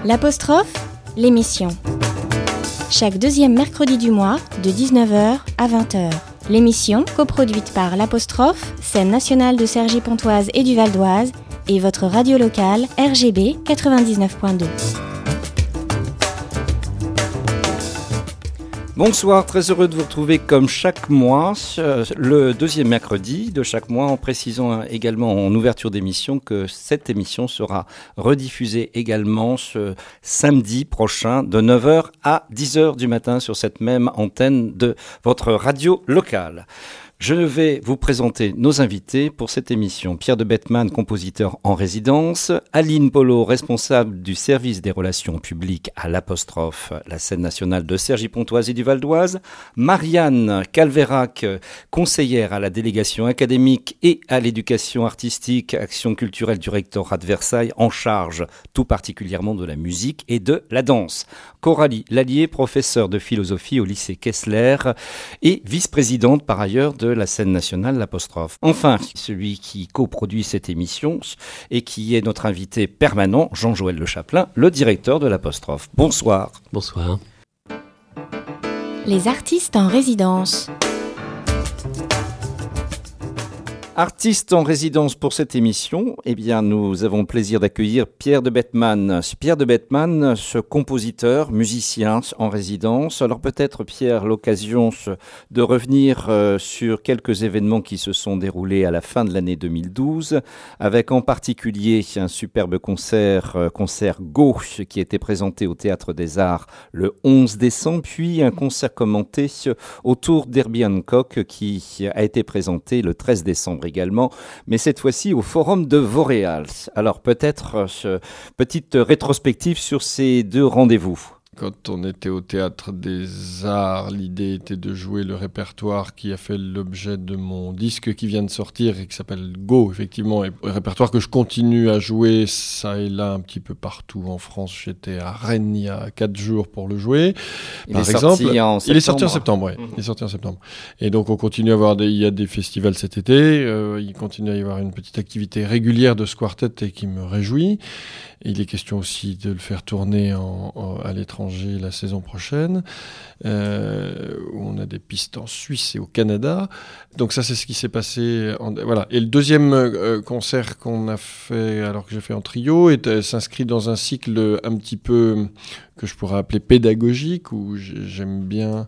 L'apostrophe, l'émission. Chaque deuxième mercredi du mois, de 19h à 20h. L'émission, coproduite par l'apostrophe, scène nationale de Cergy-Pontoise et du Val d'Oise, et votre radio locale RGB 99.2. Bonsoir, très heureux de vous retrouver comme chaque mois, le deuxième mercredi de chaque mois, en précisant également en ouverture d'émission que cette émission sera rediffusée également ce samedi prochain de 9h à 10h du matin sur cette même antenne de votre radio locale. Je vais vous présenter nos invités pour cette émission. Pierre de Bettman, compositeur en résidence. Aline Polo, responsable du service des relations publiques à l'apostrophe, la scène nationale de Cergy-Pontoise et du Val d'Oise. Marianne Calvérac, conseillère à la délégation académique et à l'éducation artistique, action culturelle du rectorat de Versailles, en charge tout particulièrement de la musique et de la danse. Coralie Lallier, professeure de philosophie au lycée Kessler et vice-présidente par ailleurs de la scène nationale l'apostrophe. Enfin, celui qui coproduit cette émission et qui est notre invité permanent, Jean-Joël Le Chapelain, le directeur de l'apostrophe. Bonsoir. Bonsoir. Les artistes en résidence. Artiste en résidence pour cette émission, eh bien, nous avons le plaisir d'accueillir Pierre de Bettman. Pierre de Bettman, ce compositeur, musicien en résidence. Alors peut-être, Pierre, l'occasion de revenir sur quelques événements qui se sont déroulés à la fin de l'année 2012, avec en particulier un superbe concert Go, qui a été présenté au Théâtre des Arts le 11 décembre, puis un concert commenté autour d'Herbie Hancock qui a été présenté le 13 décembre également, mais cette fois-ci au Forum de Vauréal. Alors peut-être petite rétrospective sur ces deux rendez-vous. Quand on était au Théâtre des Arts, l'idée était de jouer le répertoire qui a fait l'objet de mon disque qui vient de sortir et qui s'appelle Go, effectivement, et un répertoire que je continue à jouer ça et là un petit peu partout en France. J'étais à Rennes il y a 4 jours pour le jouer. Il est sorti en septembre. Il est sorti en septembre, oui. Il est sorti en septembre. Et donc on continue à avoir il y a des festivals cet été, il continue à y avoir une petite activité régulière de ce quartet et qui me réjouit. Et il est question aussi de le faire tourner à l'étranger la saison prochaine, où on a des pistes en Suisse et au Canada. Donc ça, c'est ce qui s'est passé. Voilà. Et le deuxième concert qu'on a fait, alors que j'ai fait en trio, s'inscrit dans un cycle un petit peu que je pourrais appeler pédagogique, où j'aime bien,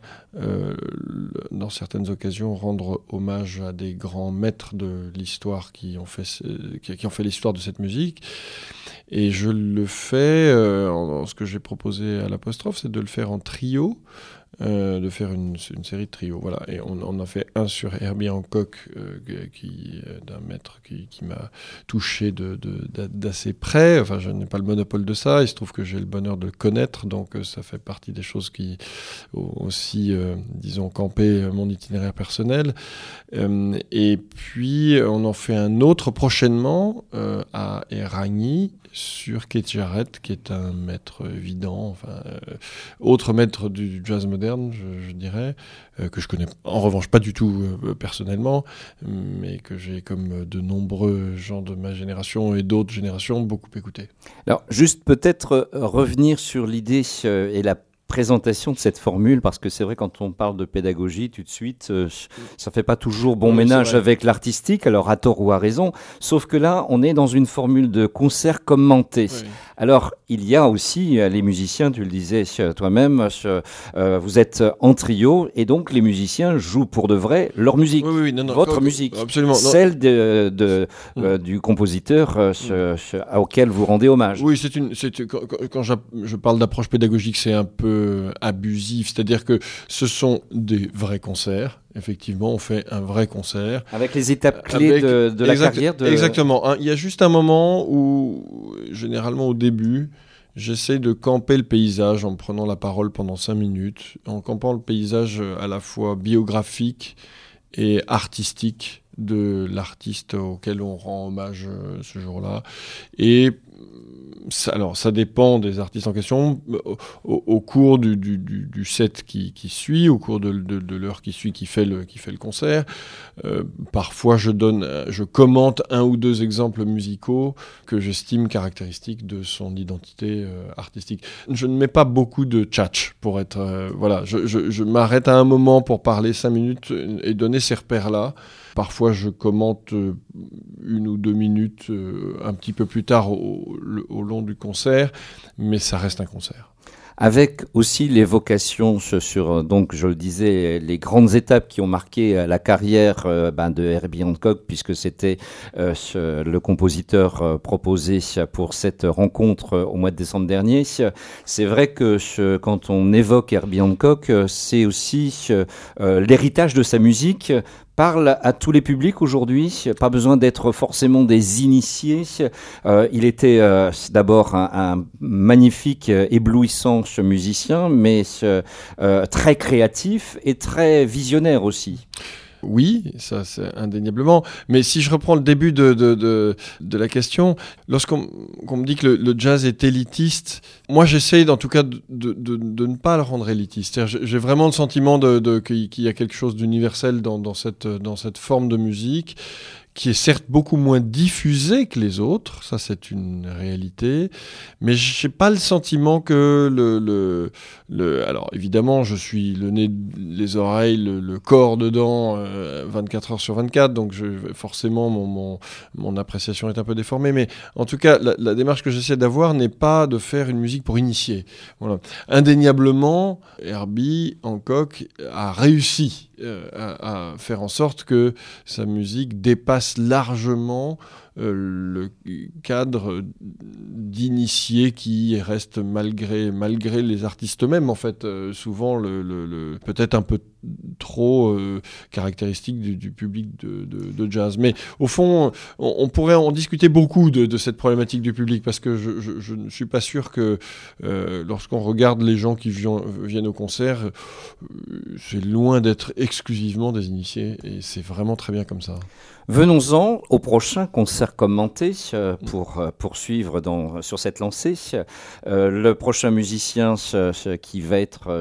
dans certaines occasions, rendre hommage à des grands maîtres de l'histoire qui ont fait l'histoire de cette musique. Et je le fais, ce que j'ai proposé à l'apostrophe, c'est de le faire en trio, de faire une série de trios. Voilà. Et on a fait un sur Herbie Hancock, d'un maître qui m'a touché d'assez près. Enfin, je n'ai pas le monopole de ça. Il se trouve que j'ai le bonheur de le connaître, donc ça fait partie des choses qui aussi, disons, campé mon itinéraire personnel. Et puis, on en fait un autre prochainement à Éragny, sur Keith Jarrett, qui est un maître évident, autre maître du jazz moderne, je dirais, que je connais en revanche pas du tout personnellement, mais que j'ai, comme de nombreux gens de ma génération et d'autres générations, beaucoup écouté. Alors, juste peut-être revenir sur l'idée et la présentation de cette formule, parce que c'est vrai, quand on parle de pédagogie, tout de suite, ça fait pas toujours bon ménage avec l'artistique, alors à tort ou à raison, sauf que là, on est dans une formule de concert commenté. Oui. Alors, il y a aussi les musiciens, tu le disais toi-même, vous êtes en trio, et donc les musiciens jouent pour de vrai leur musique, votre musique, absolument, celle du compositeur auquel vous rendez hommage. Oui, quand je parle d'approche pédagogique, c'est un peu abusif, c'est-à-dire que ce sont des vrais concerts. Effectivement, on fait un vrai concert. Avec les étapes clés de la carrière de... Exactement. Il y a juste un moment où, généralement au début, j'essaie de camper le paysage en prenant la parole pendant 5 minutes, en campant le paysage à la fois biographique et artistique de l'artiste auquel on rend hommage ce jour-là. Et Ça dépend des artistes en question. Au cours du set qui suit, au cours de l'heure qui suit, qui fait le concert, parfois je commente un ou deux exemples musicaux que j'estime caractéristiques de son identité artistique. Je ne mets pas beaucoup de tchatch pour être... voilà, je m'arrête à un moment pour parler 5 minutes et donner ces repères-là. Parfois, je commente 1 ou 2 minutes un petit peu plus tard au long du concert, mais ça reste un concert. Avec aussi l'évocation sur, donc je le disais, les grandes étapes qui ont marqué la carrière de Herbie Hancock, puisque c'était le compositeur proposé pour cette rencontre au mois de décembre dernier. C'est vrai que quand on évoque Herbie Hancock, c'est aussi l'héritage de sa musique parle à tous les publics aujourd'hui, pas besoin d'être forcément des initiés. Il était d'abord un magnifique, éblouissant musicien, mais très créatif et très visionnaire aussi. Oui, ça c'est indéniablement. Mais si je reprends le début de la question, lorsqu'on me dit que le jazz est élitiste, moi j'essaye en tout cas de ne pas le rendre élitiste. C'est-à-dire, j'ai vraiment le sentiment qu'il y a quelque chose d'universel dans cette forme de musique, qui est certes beaucoup moins diffusé que les autres, ça c'est une réalité, mais j'ai pas le sentiment que alors évidemment je suis le nez, les oreilles, le corps dedans 24 heures sur 24, donc forcément mon appréciation est un peu déformée, mais en tout cas la démarche que j'essaie d'avoir n'est pas de faire une musique pour initier. Voilà. Indéniablement, Herbie Hancock a réussi à faire en sorte que sa musique dépasse largement le cadre d'initié qui reste malgré les artistes eux-mêmes, en fait, souvent peut-être un peu trop caractéristique du public de jazz. Mais au fond, on pourrait en discuter beaucoup de cette problématique du public, parce que je ne suis pas sûr que lorsqu'on regarde les gens qui viennent au concert, c'est loin d'être exclusivement des initiés, et c'est vraiment très bien comme ça. Venons-en au prochain concert commenté pour poursuivre sur cette lancée. Le prochain musicien qui va être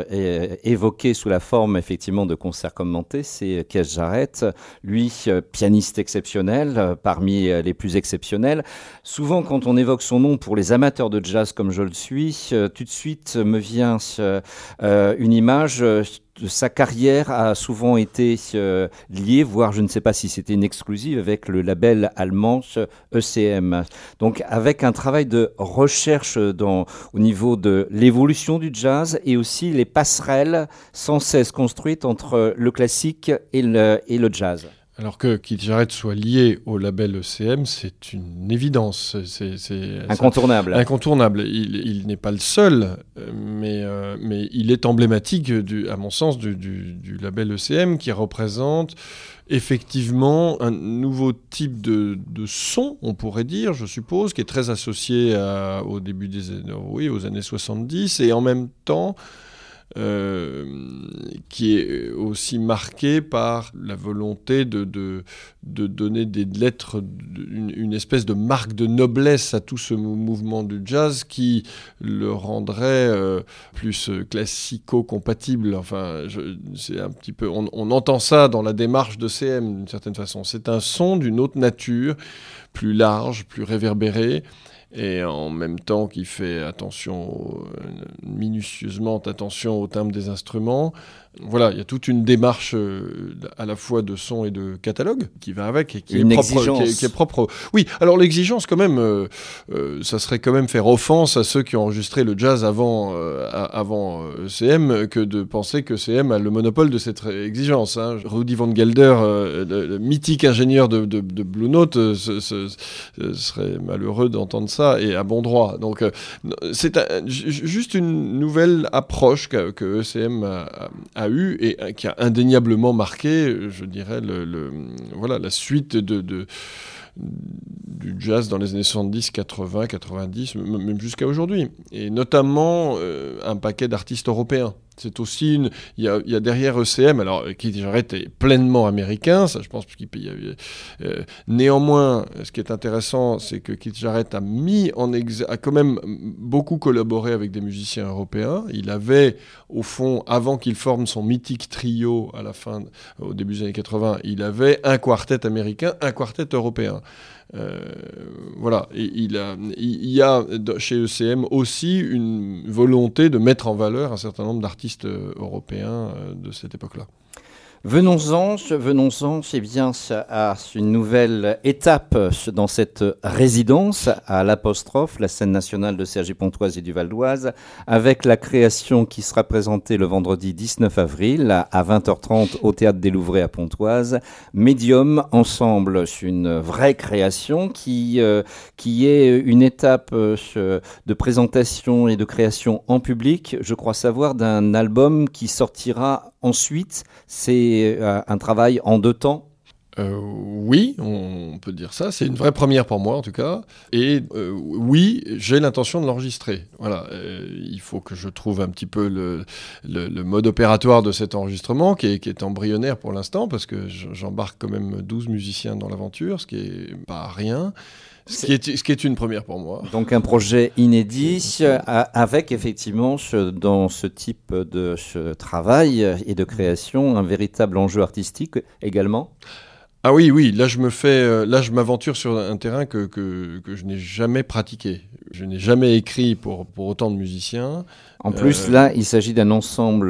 évoqué sous la forme effectivement de concert commenté, c'est Keith Jarrett. Lui, pianiste exceptionnel, parmi les plus exceptionnels. Souvent, quand on évoque son nom pour les amateurs de jazz comme je le suis, tout de suite me vient une image. Sa carrière a souvent été liée, voire je ne sais pas si c'était une exclusive, avec le label allemand ECM. Donc avec un travail de recherche au niveau de l'évolution du jazz et aussi les passerelles sans cesse construites entre le classique et le jazz. Alors que Keith Jarrett soit lié au label ECM, c'est une évidence. C'est incontournable. Incontournable. Il n'est pas le seul, mais il est emblématique, à mon sens, du label ECM, qui représente effectivement un nouveau type de son, on pourrait dire, je suppose, qui est très associé au début aux années 70, et en même temps qui est aussi marqué par la volonté de donner des lettres, une espèce de marque de noblesse à tout ce mouvement du jazz qui le rendrait plus classico-compatible. Enfin, c'est un petit peu, on entend ça dans la démarche de CM d'une certaine façon. C'est un son d'une autre nature, plus large, plus réverbéré, et en même temps qui fait minutieusement attention au timbre des instruments. Voilà, il y a toute une démarche à la fois de son et de catalogue qui va avec et qui est propre. Oui, alors l'exigence quand même, ça serait quand même faire offense à ceux qui ont enregistré le jazz avant CM que de penser que CM a le monopole de cette exigence. Hein. Rudy Van Gelder, le mythique ingénieur de Blue Note, serait malheureux d'entendre ça, et à bon droit. Donc c'est juste une nouvelle approche que ECM a eu et qui a indéniablement marqué, je dirais, la suite du jazz dans les années 70, 80, 90, même jusqu'à aujourd'hui. Et notamment un paquet d'artistes européens. C'est aussi il y a derrière ECM, alors Keith Jarrett est pleinement américain, ça je pense, parce qu'il néanmoins, ce qui est intéressant, c'est que Keith Jarrett a quand même beaucoup collaboré avec des musiciens européens. Il avait, au fond, avant qu'il forme son mythique trio au début des années 80, il avait un quartet américain, un quartet européen. Voilà, et il y a chez ECM aussi une volonté de mettre en valeur un certain nombre d'artistes européens de cette époque-là. Venons-en c'est bien à une nouvelle étape dans cette résidence à l'Apostrophe, la scène nationale de Cergy-Pontoise et du Val d'Oise, avec la création qui sera présentée le vendredi 19 avril à 20h30 au Théâtre des Louvrais à Pontoise. Médium Ensemble, c'est une vraie création qui est une étape de présentation et de création en public, je crois savoir, d'un album qui sortira ensuite. C'est un travail en 2 temps. Oui, on peut dire ça. C'est une vraie première pour moi, en tout cas. Et oui, j'ai l'intention de l'enregistrer. Voilà. Il faut que je trouve un petit peu le mode opératoire de cet enregistrement, qui est embryonnaire pour l'instant, parce que j'embarque quand même 12 musiciens dans l'aventure, ce qui est pas rien. Ce qui est une première pour moi. Donc un projet inédit avec effectivement dans ce type de travail et de création un véritable enjeu artistique également. Ah oui, là je m'aventure sur un terrain que je n'ai jamais pratiqué. Je n'ai jamais écrit pour autant de musiciens. En plus, là, il s'agit d'un ensemble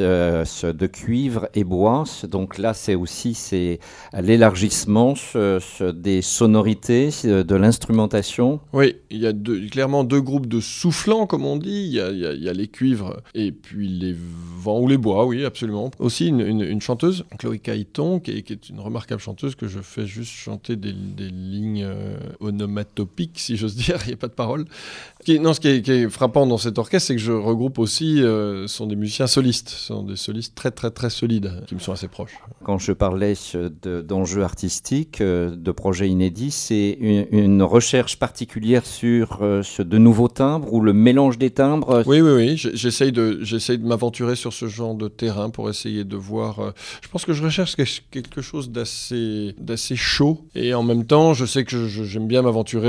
de cuivre et bois. Donc là, c'est l'élargissement des sonorités, de l'instrumentation. Oui, il y a clairement 2 groupes de soufflants, comme on dit. Il y a les cuivres et puis les vents ou les bois, oui, absolument. Aussi une chanteuse, Chloé Caïton, qui est une remarquable chanteuse que je fais juste chanter des lignes onomatopiques, si j'ose dire. Il n'y a pas de paroles. Ce qui est frappant dans cet orchestre, c'est que je regroupe aussi sont des musiciens solistes, sont des solistes très très très solides qui me sont assez proches. Quand je parlais d'enjeux artistiques, de projets inédits, c'est une recherche particulière sur de nouveaux timbres ou le mélange des timbres. Oui. J'essaye de m'aventurer sur ce genre de terrain pour essayer de voir. Je pense que je recherche quelque chose d'assez chaud et en même temps, je sais que j'aime bien m'aventurer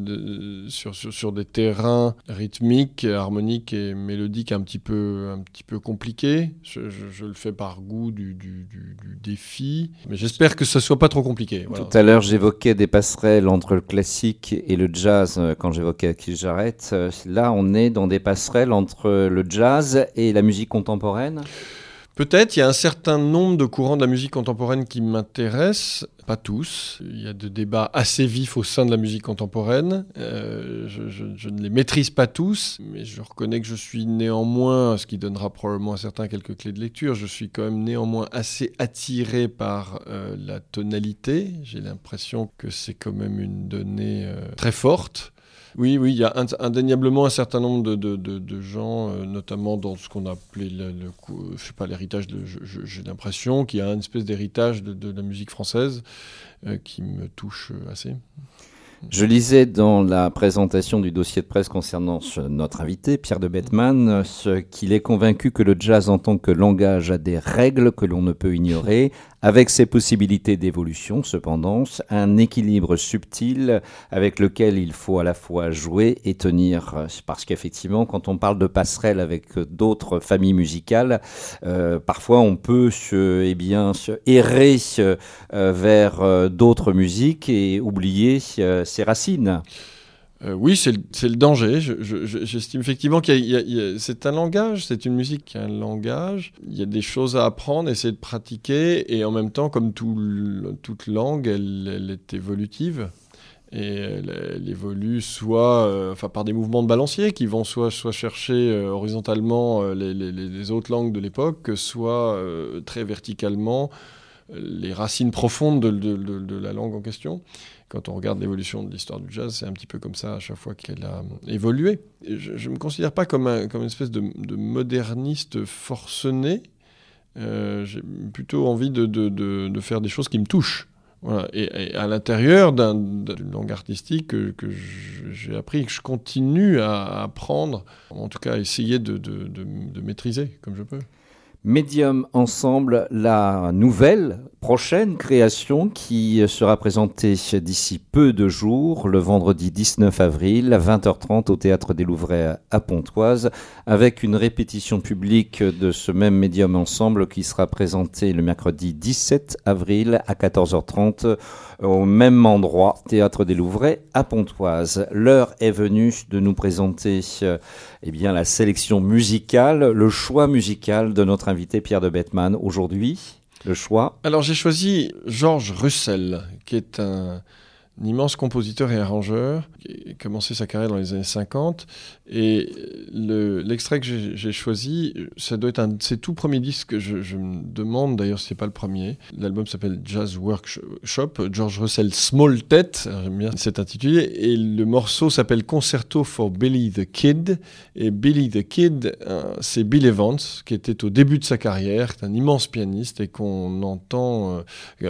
sur des terrains rythmiques, harmoniques et mélodiques un petit peu compliqués. Je le fais par goût du défi, mais j'espère que ça soit pas trop compliqué. Voilà. Tout à l'heure, j'évoquais des passerelles entre le classique et le jazz quand j'évoquais Keith Jarrett. Là, on est dans des passerelles entre le jazz et la musique contemporaine. Peut-être, il y a un certain nombre de courants de la musique contemporaine qui m'intéressent, pas tous. Il y a des débats assez vifs au sein de la musique contemporaine. Je ne les maîtrise pas tous, mais je reconnais que je suis néanmoins, ce qui donnera probablement à certains quelques clés de lecture, je suis quand même néanmoins assez attiré par la tonalité. J'ai l'impression que c'est quand même une donnée très forte. Oui, il y a indéniablement un certain nombre de gens, notamment dans ce qu'on a appelé l'héritage. J'ai l'impression qu'il y a une espèce d'héritage de la musique française qui me touche assez. Je lisais dans la présentation du dossier de presse concernant notre invité, Pierre de Bettman, qu'il est convaincu que le jazz en tant que langage a des règles que l'on ne peut ignorer, avec ses possibilités d'évolution, cependant, un équilibre subtil avec lequel il faut à la fois jouer et tenir. Parce qu'effectivement, quand on parle de passerelle avec d'autres familles musicales, parfois on peut se errer vers d'autres musiques et oublier ses racines. Oui, c'est le danger. J'estime effectivement c'est un langage, c'est une musique qui a un langage. Il y a des choses à apprendre, essayer de pratiquer, et en même temps, comme toute langue, elle est évolutive. Et elle évolue soit par des mouvements de balancier qui vont soit chercher horizontalement les autres langues de l'époque, soit très verticalement les racines profondes de la langue en question. Quand on regarde l'évolution de l'histoire du jazz, c'est un petit peu comme ça à chaque fois qu'elle a évolué. Et je ne me considère pas comme une espèce de moderniste forcené. J'ai plutôt envie de faire des choses qui me touchent. Voilà. Et à l'intérieur d'une langue artistique que j'ai appris, que je continue à apprendre, en tout cas à essayer de maîtriser comme je peux. Médium Ensemble, la nouvelle, prochaine création qui sera présentée d'ici peu de jours, le vendredi 19 avril à 20h30 au Théâtre des Louvrais à Pontoise, avec une répétition publique de ce même Médium Ensemble qui sera présenté le mercredi 17 avril à 14h30 au même endroit, Théâtre des Louvrais à Pontoise. L'heure est venue de nous présenter la sélection musicale, le choix musical de notre invité Pierre de Bettman. Aujourd'hui, le choix. Alors j'ai choisi George Russell, qui est un immense compositeur et arrangeur, qui a commencé sa carrière dans les années 50. Et l'extrait que j'ai choisi, ça doit être un de ses tout premiers disques. Je me demande d'ailleurs si c'est pas le premier. L'album s'appelle Jazz Workshop, George Russell Small Tet, j'aime bien cet intitulé. Et le morceau s'appelle Concerto for Billy the Kid. Et Billy the Kid, c'est Bill Evans, qui était au début de sa carrière, qui est un immense pianiste et qu'on entend...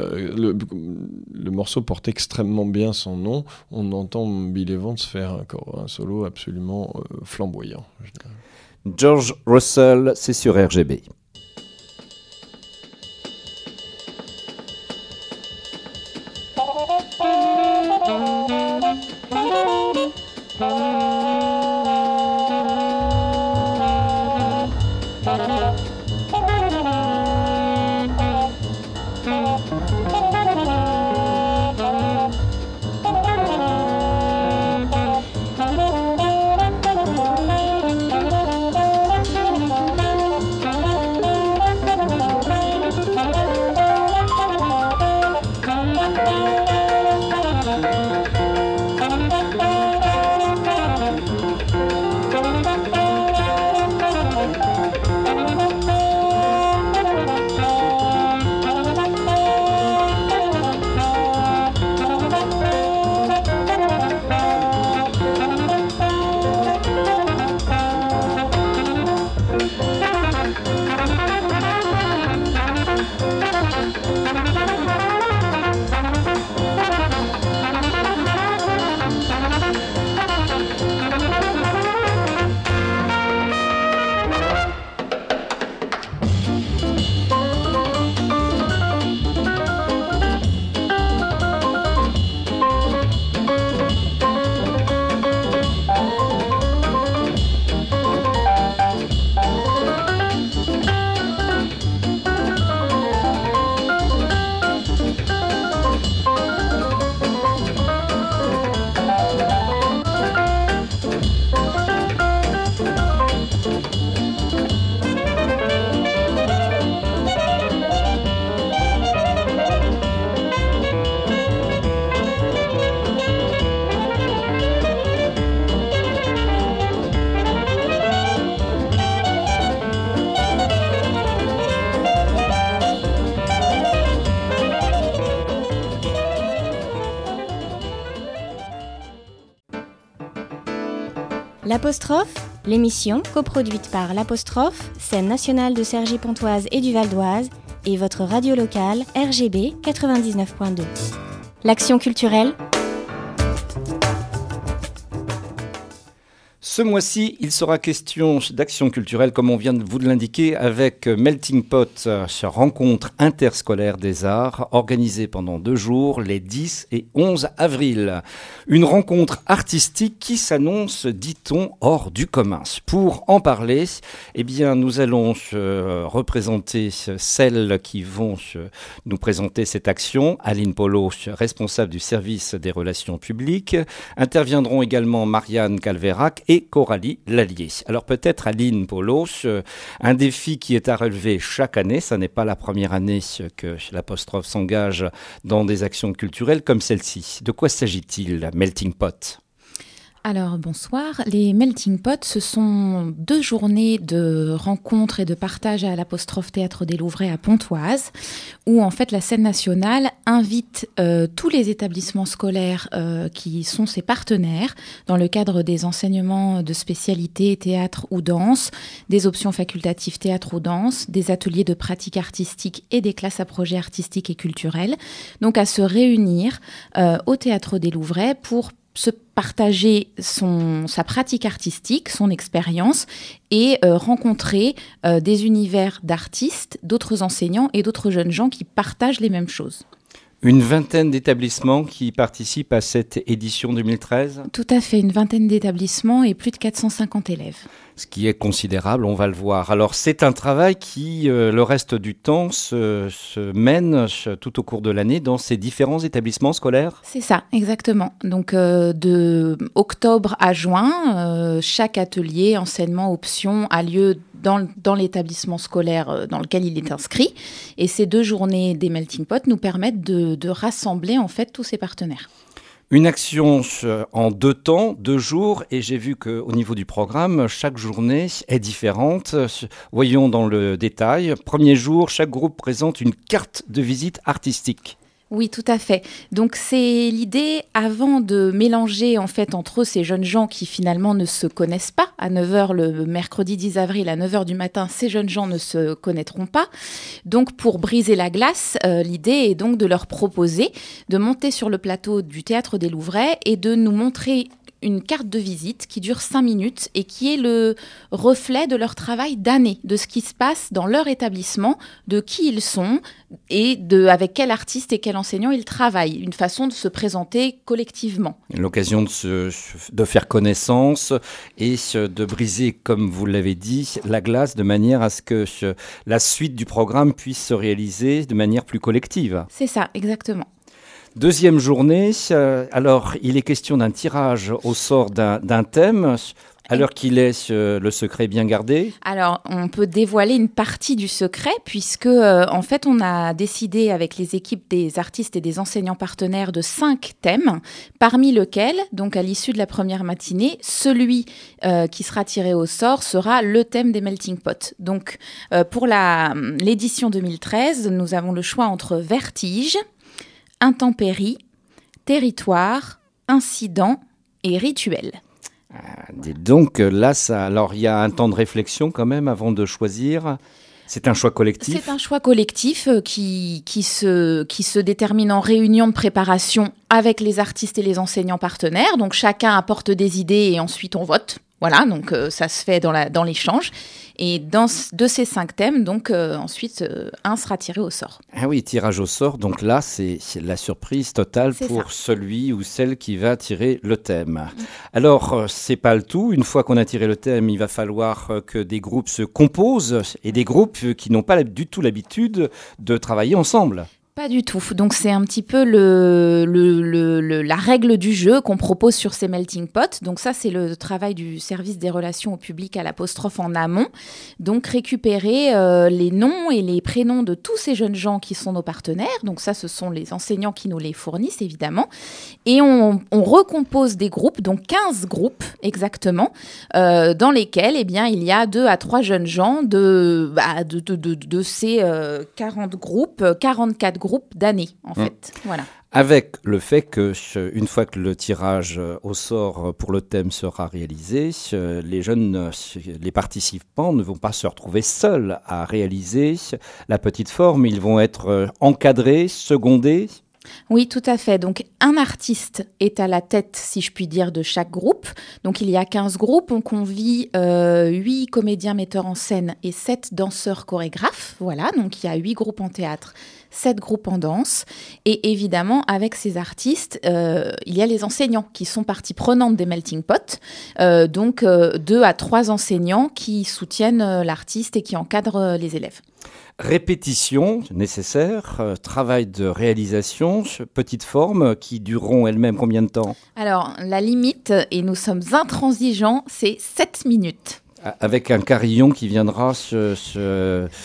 le morceau porte extrêmement bien son nom. On entend Bill Evans faire un solo absolument flamboyant. George Russell, c'est sur RGB. L'Apostrophe, l'émission coproduite par l'Apostrophe, scène nationale de Cergy-Pontoise et du Val d'Oise, et votre radio locale RGB 99.2. L'action culturelle. Ce mois-ci, il sera question d'action culturelle, comme on vient de vous l'indiquer, avec Melting Pot, rencontre interscolaire des arts, organisée pendant 2 jours, les 10 et 11 avril. Une rencontre artistique qui s'annonce, dit-on, hors du commun. Pour en parler, nous allons représenter celles qui vont nous présenter cette action. Aline Polo, responsable du service des relations publiques. Interviendront également Marianne Calvérac et Coralie Lallier. Alors peut-être Aline Polo, un défi qui est à relever chaque année. Ça n'est pas la première année que l'Apostrophe s'engage dans des actions culturelles comme celle-ci. De quoi s'agit-il, Melting Pot ? Alors bonsoir, les Melting Pot, ce sont 2 journées de rencontres et de partage à l'apostrophe Théâtre des Louvrais à Pontoise, où en fait la scène nationale invite tous les établissements scolaires qui sont ses partenaires dans le cadre des enseignements de spécialité théâtre ou danse, des options facultatives théâtre ou danse, des ateliers de pratique artistique et des classes à projets artistiques et culturels, donc à se réunir au Théâtre des Louvrais pour se partager sa pratique artistique, son expérience et rencontrer des univers d'artistes, d'autres enseignants et d'autres jeunes gens qui partagent les mêmes choses. Une vingtaine d'établissements qui participent à cette édition 2013 ? Tout à fait, une vingtaine d'établissements et plus de 450 élèves. Ce qui est considérable, on va le voir. Alors c'est un travail qui, le reste du temps, se mène tout au cours de l'année dans ces différents établissements scolaires ? C'est ça, exactement. Donc de octobre à juin, chaque atelier, enseignement, option a lieu dans l'établissement scolaire dans lequel il est inscrit. Et ces 2 journées des Melting Pot nous permettent de rassembler en fait tous ces partenaires. Une action en 2 temps, 2 jours, et j'ai vu qu'au niveau du programme, chaque journée est différente. Voyons dans le détail. Premier jour, chaque groupe présente une carte de visite artistique. Oui, tout à fait. Donc c'est l'idée, avant de mélanger en fait entre ces jeunes gens qui finalement ne se connaissent pas, à 9h le mercredi 10 avril à 9h du matin, ces jeunes gens ne se connaîtront pas. Donc pour briser la glace, l'idée est donc de leur proposer de monter sur le plateau du Théâtre des Louvrais et de nous montrer une carte de visite qui dure 5 minutes et qui est le reflet de leur travail d'année, de ce qui se passe dans leur établissement, de qui ils sont et avec quel artiste et quel enseignant ils travaillent. Une façon de se présenter collectivement. L'occasion de faire connaissance et de briser, comme vous l'avez dit, la glace de manière à ce que la suite du programme puisse se réaliser de manière plus collective. C'est ça, exactement. Deuxième journée, alors il est question d'un tirage au sort d'un thème, à l'heure qu'il est le secret bien gardé. Alors on peut dévoiler une partie du secret puisque en fait on a décidé avec les équipes des artistes et des enseignants partenaires de 5 thèmes, parmi lesquels, donc à l'issue de la première matinée, celui qui sera tiré au sort sera le thème des Melting Pot. Donc pour l'édition 2013, nous avons le choix entre vertige, intempérie, territoire, incident et rituel. Donc là, alors il y a un temps de réflexion quand même avant de choisir. C'est un choix collectif. C'est un choix collectif qui se détermine en réunion de préparation avec les artistes et les enseignants partenaires. Donc chacun apporte des idées et ensuite on vote. Voilà, donc ça se fait dans l'échange. Et de ces 5 thèmes, donc ensuite, un sera tiré au sort. Ah oui, tirage au sort. Donc là, c'est la surprise totale pour celui ou celle qui va tirer le thème. Alors, c'est pas le tout. Une fois qu'on a tiré le thème, il va falloir que des groupes se composent et des groupes qui n'ont pas du tout l'habitude de travailler ensemble. Pas du tout. Donc c'est un petit peu la règle du jeu qu'on propose sur ces melting pots. Donc ça, c'est le travail du service des relations au public à l'apostrophe en amont. Donc récupérer les noms et les prénoms de tous ces jeunes gens qui sont nos partenaires. Donc ça, ce sont les enseignants qui nous les fournissent, évidemment. Et on recompose des groupes, donc 15 groupes exactement, dans lesquels il y a 2 à 3 jeunes gens de ces 40 groupes, 44 groupes d'années, en fait. Voilà. Avec le fait que, une fois que le tirage au sort pour le thème sera réalisé, les participants ne vont pas se retrouver seuls à réaliser la petite forme. Ils vont être encadrés, secondés. Oui, tout à fait. Donc, un artiste est à la tête, si je puis dire, de chaque groupe. Donc, il y a 15 groupes. On convie 8 comédiens metteurs en scène et 7 danseurs chorégraphes. Voilà, donc il y a 8 groupes en théâtre, 7 groupes en danse. Et évidemment, avec ces artistes, il y a les enseignants qui sont partie prenante des melting pots. Donc, 2 à 3 enseignants qui soutiennent l'artiste et qui encadrent les élèves. Répétition nécessaire, travail de réalisation, petite forme qui dureront elles-mêmes combien de temps ? Alors, la limite, et nous sommes intransigeants, c'est 7 minutes. Avec un carillon qui viendra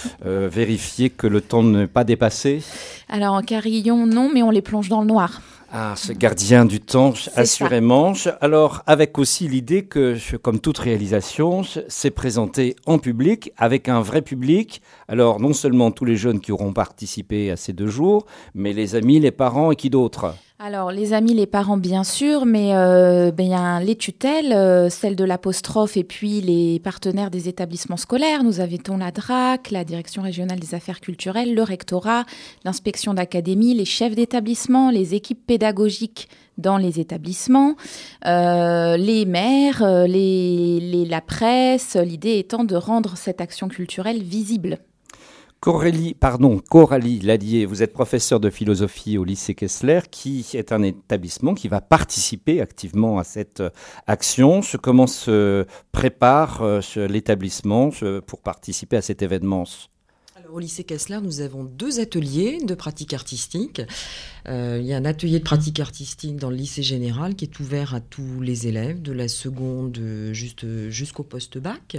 vérifier que le temps n'est pas dépassé ? Alors, un carillon, non, mais on les plonge dans le noir. Ah, ce gardien du temps, assurément. Alors, avec aussi l'idée que, comme toute réalisation, c'est présenté en public, avec un vrai public. Alors, non seulement tous les jeunes qui auront participé à ces 2 jours, mais les amis, les parents et qui d'autres ? Alors, les amis, les parents, bien sûr, mais y a les tutelles, celles de l'apostrophe et puis les partenaires des établissements scolaires. Nous avons la DRAC, la Direction régionale des affaires culturelles, le rectorat, l'inspection d'académie, les chefs d'établissement, les équipes pédagogiques dans les établissements, les maires, la presse, l'idée étant de rendre cette action culturelle visible. Coralie Lallier, vous êtes professeure de philosophie au lycée Kessler, qui est un établissement qui va participer activement à cette action. Comment se prépare l'établissement pour participer à cet événement ? Alors, au lycée Kessler, nous avons 2 ateliers de pratique artistique. Il y a un atelier de pratique artistique dans le lycée général qui est ouvert à tous les élèves, de la seconde jusqu'au post-bac,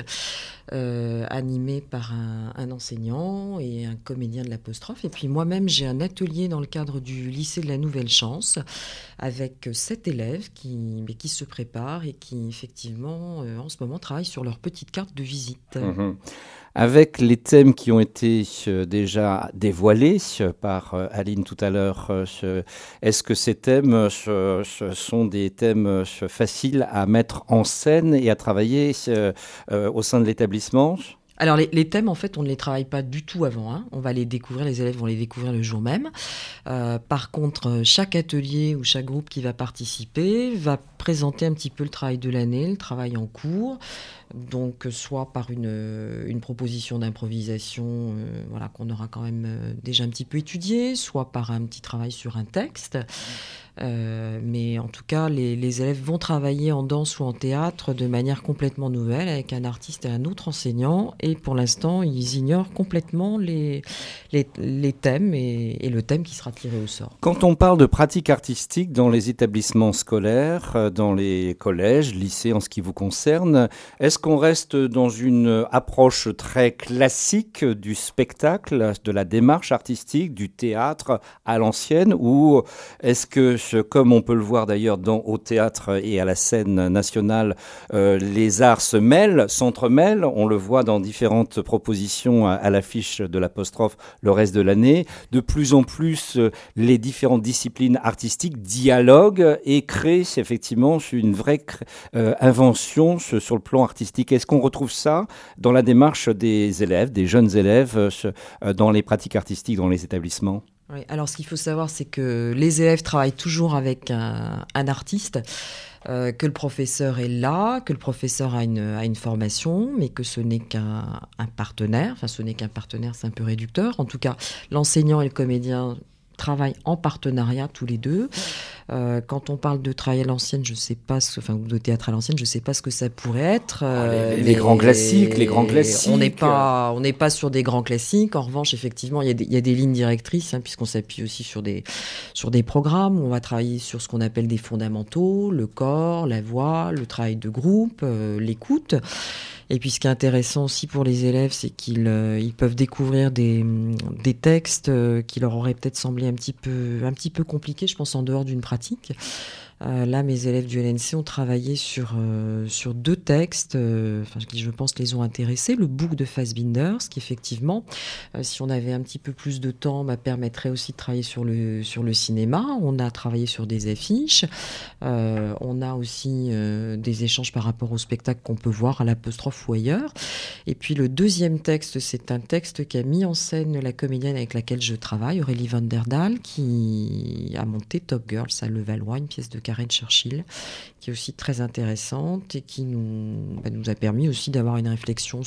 animé par un enseignant et un comédien de l'apostrophe. Et puis moi-même, j'ai un atelier dans le cadre du lycée de la Nouvelle Chance avec 7 élèves qui se préparent et qui, effectivement, en ce moment, travaillent sur leur petite carte de visite. Mmh. Avec les thèmes qui ont été déjà dévoilés par Aline tout à l'heure, est-ce que ces thèmes sont des thèmes faciles à mettre en scène et à travailler au sein de l'établissement ? Alors les thèmes, en fait, on ne les travaille pas du tout avant. On va les découvrir, les élèves vont les découvrir le jour même. Par contre, chaque atelier ou chaque groupe qui va participer va présenter un petit peu le travail de l'année, le travail en cours. Donc soit par une proposition d'improvisation qu'on aura quand même déjà un petit peu étudié, soit par un petit travail sur un texte. Mais en tout cas, les élèves vont travailler en danse ou en théâtre de manière complètement nouvelle avec un artiste et un autre enseignant. Et pour l'instant, ils ignorent complètement les thèmes et le thème qui sera tiré au sort. Quand on parle de pratique artistique dans les établissements scolaires, dans les collèges, lycées en ce qui vous concerne, est-ce qu'on reste dans une approche très classique du spectacle, de la démarche artistique, du théâtre à l'ancienne, ou est-ce que, comme on peut le voir d'ailleurs au théâtre et à la scène nationale, les arts s'entremêlent, on le voit dans différentes propositions à l'affiche de l'apostrophe le reste de l'année. De plus en plus, les différentes disciplines artistiques dialoguent et créent effectivement une vraie invention sur le plan artistique. Est-ce qu'on retrouve ça dans la démarche des élèves, des jeunes élèves, dans les pratiques artistiques dans les établissements ? Oui, alors ce qu'il faut savoir, c'est que les élèves travaillent toujours avec un artiste, que le professeur est là, que le professeur a une formation, mais que ce n'est qu'un partenaire. Enfin, ce n'est qu'un partenaire, c'est un peu réducteur. En tout cas, l'enseignant et le comédien travaillent en partenariat tous les deux. Quand on parle de travail à l'ancienne, je sais pas ou de théâtre à l'ancienne, je sais pas ce que ça pourrait être. Les grands classiques. On n'est pas sur des grands classiques. En revanche, effectivement, il y a des lignes directrices, puisqu'on s'appuie aussi sur des programmes où on va travailler sur ce qu'on appelle des fondamentaux, le corps, la voix, le travail de groupe, l'écoute. Et puis, ce qui est intéressant aussi pour les élèves, c'est qu'ils peuvent découvrir des textes qui leur auraient peut-être semblé un petit peu compliqués, je pense, en dehors d'une pratique. Là, mes élèves du LNC ont travaillé sur 2 textes qui, je pense, les ont intéressés. Le Bouc de Fassbinder, ce qui, effectivement, si on avait un petit peu plus de temps, permettrait aussi de travailler sur le cinéma. On a travaillé sur des affiches. On a aussi des échanges par rapport au spectacle qu'on peut voir à l'apostrophe ou ailleurs. Et puis, le deuxième texte, c'est un texte qu'a mis en scène la comédienne avec laquelle je travaille, Aurélie Van der Daal, qui a monté Top Girls à Levallois, une pièce de Karen Churchill, qui est aussi très intéressante et qui nous a permis aussi d'avoir une réflexion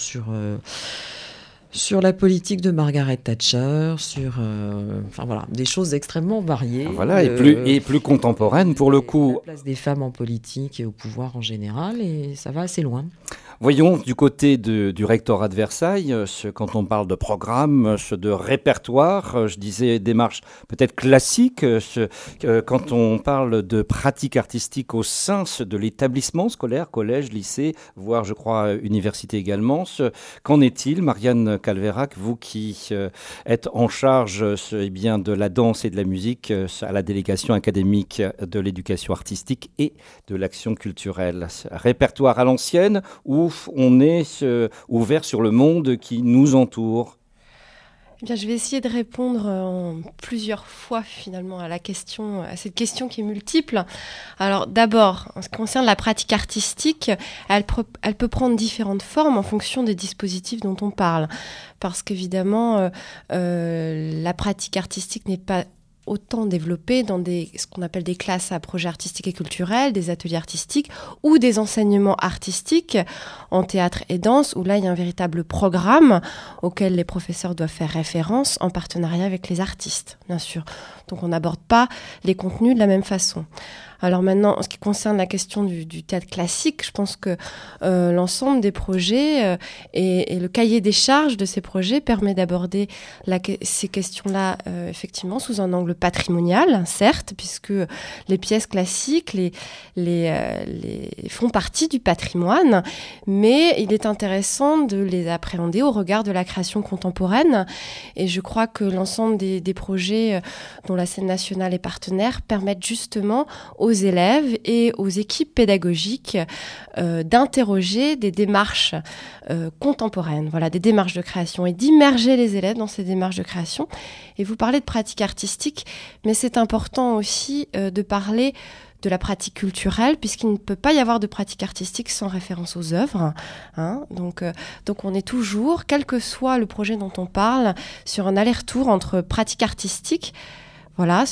sur la politique de Margaret Thatcher, sur des choses extrêmement variées. Voilà, et plus contemporaines pour le coup. La place des femmes en politique et au pouvoir en général, et ça va assez loin. Voyons du côté du rectorat de Versailles, quand on parle de programme, de répertoire, je disais démarche peut-être classique, quand on parle de pratique artistique au sein de l'établissement scolaire, collège, lycée, voire je crois université également. Qu'en est-il, Marianne Calverac, vous qui êtes en charge bien, de la danse et de la musique à la délégation académique de l'éducation artistique et de l'action culturelle. Répertoire à l'ancienne où on est ouvert sur le monde qui nous entoure. Eh bien, je vais essayer de répondre en plusieurs fois finalement à cette question qui est multiple. Alors d'abord, en ce qui concerne la pratique artistique, elle peut prendre différentes formes en fonction des dispositifs dont on parle. Parce qu'évidemment, la pratique artistique n'est pas autant développée dans ce qu'on appelle des classes à projets artistiques et culturels, des ateliers artistiques ou des enseignements artistiques en théâtre et danse, où là, il y a un véritable programme auquel les professeurs doivent faire référence en partenariat avec les artistes, bien sûr. Donc, on n'aborde pas les contenus de la même façon. Alors maintenant, en ce qui concerne la question du théâtre classique, je pense que l'ensemble des projets et le cahier des charges de ces projets permet d'aborder ces questions-là effectivement sous un angle patrimonial, certes, puisque les pièces classiques font partie du patrimoine, mais il est intéressant de les appréhender au regard de la création contemporaine. Et je crois que l'ensemble des projets dont la scène nationale est partenaire permettent justement aux élèves et aux équipes pédagogiques d'interroger des démarches contemporaines, voilà, des démarches de création et d'immerger les élèves dans ces démarches de création. Et vous parlez de pratique artistique, mais c'est important aussi de parler de la pratique culturelle, puisqu'il ne peut pas y avoir de pratique artistique sans référence aux œuvres. Hein. Donc on est toujours, quel que soit le projet dont on parle, sur un aller-retour entre pratique artistique, voilà,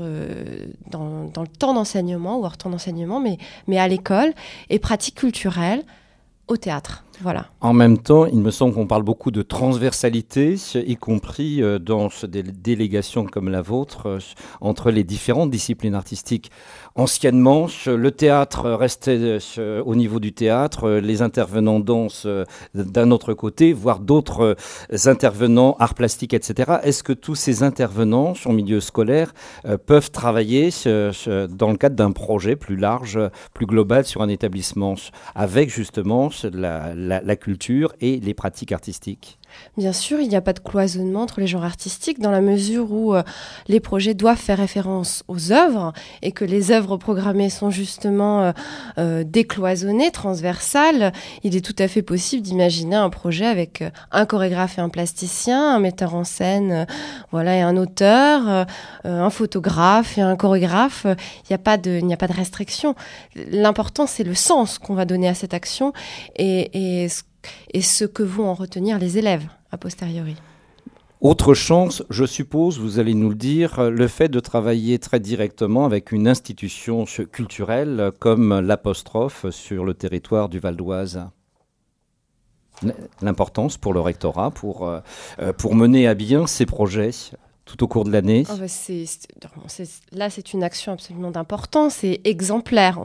dans le temps d'enseignement ou hors temps d'enseignement, mais à l'école, et pratique culturelle au théâtre. Voilà. En même temps, il me semble qu'on parle beaucoup de transversalité, y compris dans des délégations comme la vôtre, entre les différentes disciplines artistiques. Anciennement, le théâtre restait au niveau du théâtre, les intervenants danse d'un autre côté, voire d'autres intervenants arts plastiques, etc. Est-ce que tous ces intervenants en milieu scolaire peuvent travailler dans le cadre d'un projet plus large, plus global sur un établissement, avec justement la culture et les pratiques artistiques? Bien sûr, il n'y a pas de cloisonnement entre les genres artistiques dans la mesure où les projets doivent faire référence aux œuvres et que les œuvres programmées sont justement décloisonnées, transversales. Il est tout à fait possible d'imaginer un projet avec un chorégraphe et un plasticien, un metteur en scène et un auteur, un photographe et un chorégraphe. Il n'y a pas de restriction. L'important, c'est le sens qu'on va donner à cette action et ce que vont en retenir les élèves a posteriori. Autre chance, je suppose, vous allez nous le dire, le fait de travailler très directement avec une institution culturelle comme l'Apostrophe sur le territoire du Val d'Oise. L'importance pour le rectorat, pour mener à bien ces projets tout au cours de l'année. Là, c'est une action absolument d'importance, c'est exemplaire.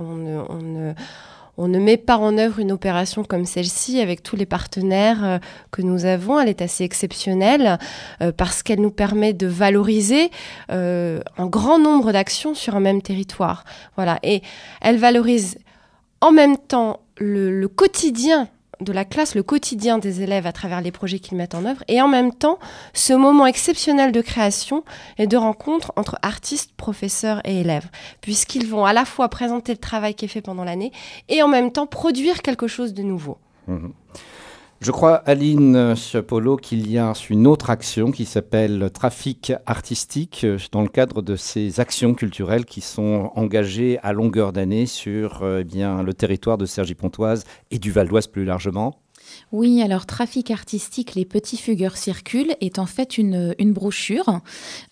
On ne met pas en œuvre une opération comme celle-ci avec tous les partenaires que nous avons. Elle est assez exceptionnelle parce qu'elle nous permet de valoriser un grand nombre d'actions sur un même territoire. Voilà. Et elle valorise en même temps le quotidien de la classe, le quotidien des élèves à travers les projets qu'ils mettent en œuvre, et en même temps, ce moment exceptionnel de création et de rencontre entre artistes, professeurs et élèves, puisqu'ils vont à la fois présenter le travail qui est fait pendant l'année et en même temps produire quelque chose de nouveau. Mmh. Je crois, Aline Polo, qu'il y a une autre action qui s'appelle Trafic artistique dans le cadre de ces actions culturelles qui sont engagées à longueur d'année sur le territoire de Cergy-Pontoise et du Val d'Oise plus largement. Oui, alors Trafic artistique, les petits fugueurs circulent est en fait une brochure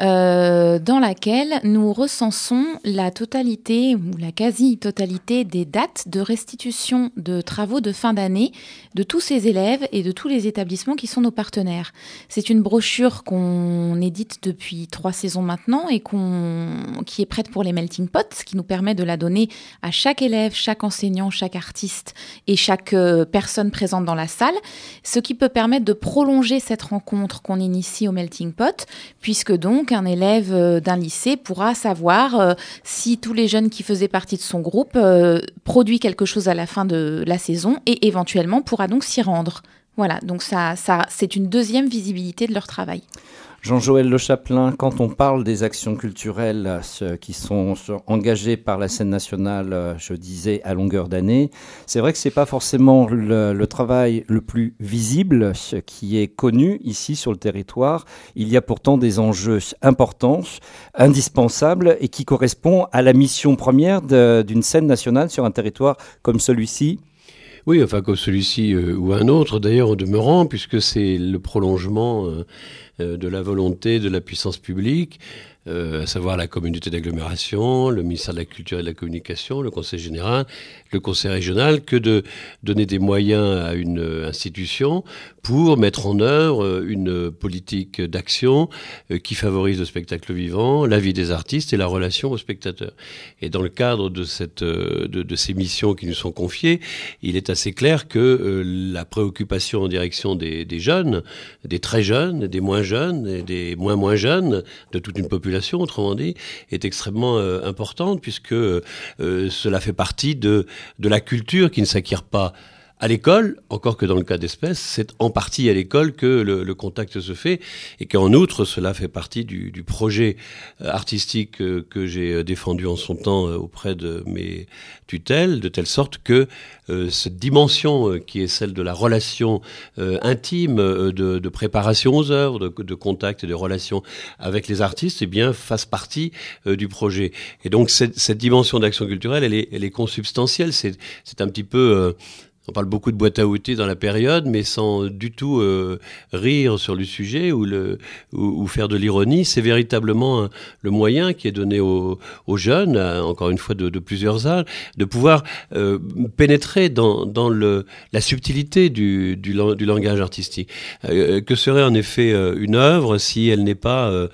dans laquelle nous recensons la totalité ou la quasi-totalité des dates de restitution de travaux de fin d'année de tous ces élèves et de tous les établissements qui sont nos partenaires. C'est une brochure qu'on édite depuis 3 saisons maintenant et qui est prête pour les melting pots, ce qui nous permet de la donner à chaque élève, chaque enseignant, chaque artiste et chaque personne présente dans la salle, ce qui peut permettre de prolonger cette rencontre qu'on initie au melting pot, puisque donc un élève d'un lycée pourra savoir si tous les jeunes qui faisaient partie de son groupe produit quelque chose à la fin de la saison et éventuellement pourra donc s'y rendre. Voilà, donc ça, c'est une deuxième visibilité de leur travail. Jean-Joël Le Chapelain, quand on parle des actions culturelles qui sont engagées par la scène nationale, je disais, à longueur d'année, c'est vrai que ce n'est pas forcément le travail le plus visible qui est connu ici sur le territoire. Il y a pourtant des enjeux importants, indispensables et qui correspondent à la mission première d'une scène nationale sur un territoire comme celui-ci. Oui, enfin comme celui-ci ou un autre d'ailleurs au demeurant, puisque c'est le prolongement de la volonté de la puissance publique, à savoir la communauté d'agglomération, le ministère de la Culture et de la Communication, le Conseil général, le Conseil régional, que de donner des moyens à une institution pour mettre en œuvre une politique d'action qui favorise le spectacle vivant, la vie des artistes et la relation aux spectateurs. Et dans le cadre de ces missions qui nous sont confiées, il est assez clair que la préoccupation en direction des jeunes, des très jeunes, des moins jeunes et des moins jeunes, de toute une population, autrement dit, est extrêmement importante puisque cela fait partie de la culture qui ne s'acquiert pas à l'école, encore que dans le cas d'espèce, c'est en partie à l'école que le contact se fait et qu'en outre, cela fait partie du projet artistique que j'ai défendu en son temps auprès de mes tutelles, de telle sorte que cette dimension qui est celle de la relation intime, de préparation aux œuvres, de contact et de relation avec les artistes, eh bien, fasse partie du projet. Et donc, cette dimension d'action culturelle, elle est consubstantielle. C'est un petit peu... On parle beaucoup de boîte à outils dans la période, mais sans du tout rire sur le sujet ou faire de l'ironie. C'est véritablement le moyen qui est donné aux jeunes, encore une fois de plusieurs âges, de pouvoir pénétrer dans la subtilité du langage artistique. Que serait en effet une œuvre si elle n'est pas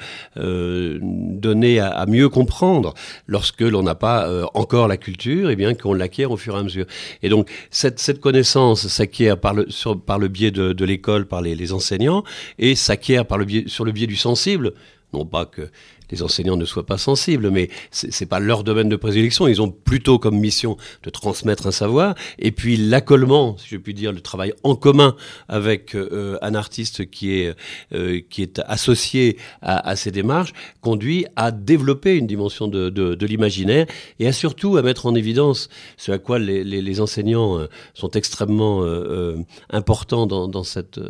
donnée à mieux comprendre lorsque l'on n'a pas encore la culture, et bien qu'on l'acquiert au fur et à mesure. Et donc cette connaissance s'acquiert par le biais de l'école, par les enseignants, et s'acquiert sur le biais du sensible. Non pas que les enseignants ne soient pas sensibles, mais c'est pas leur domaine de prédilection. Ils ont plutôt comme mission de transmettre un savoir. Et puis l'accollement, si je puis dire, le travail en commun avec un artiste qui est associé à ces démarches, conduit à développer une dimension de l'imaginaire et surtout à mettre en évidence ce à quoi les enseignants sont extrêmement importants dans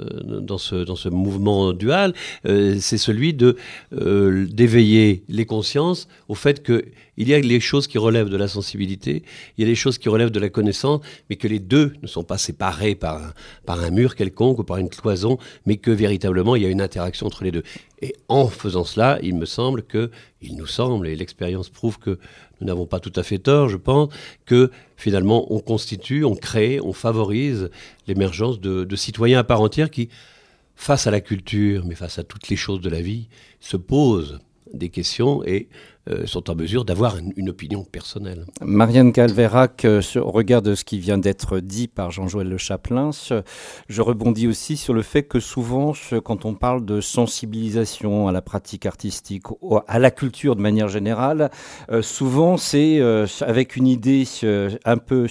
ce mouvement dual. C'est celui d'éveiller les consciences au fait qu'il y a les choses qui relèvent de la sensibilité, il y a les choses qui relèvent de la connaissance, mais que les deux ne sont pas séparés par un mur quelconque ou par une cloison, mais que véritablement il y a une interaction entre les deux. Et en faisant cela, il nous semble, et l'expérience prouve que nous n'avons pas tout à fait tort, je pense, que finalement on constitue, on crée, on favorise l'émergence de citoyens à part entière qui, face à la culture, mais face à toutes les choses de la vie, se posent des questions et sont en mesure d'avoir une opinion personnelle. Marianne Calverac, au regard de ce qui vient d'être dit par Jean-Joël Le Chapelain, je rebondis aussi sur le fait que souvent, quand on parle de sensibilisation à la pratique artistique, à la culture de manière générale, souvent c'est avec une idée un peu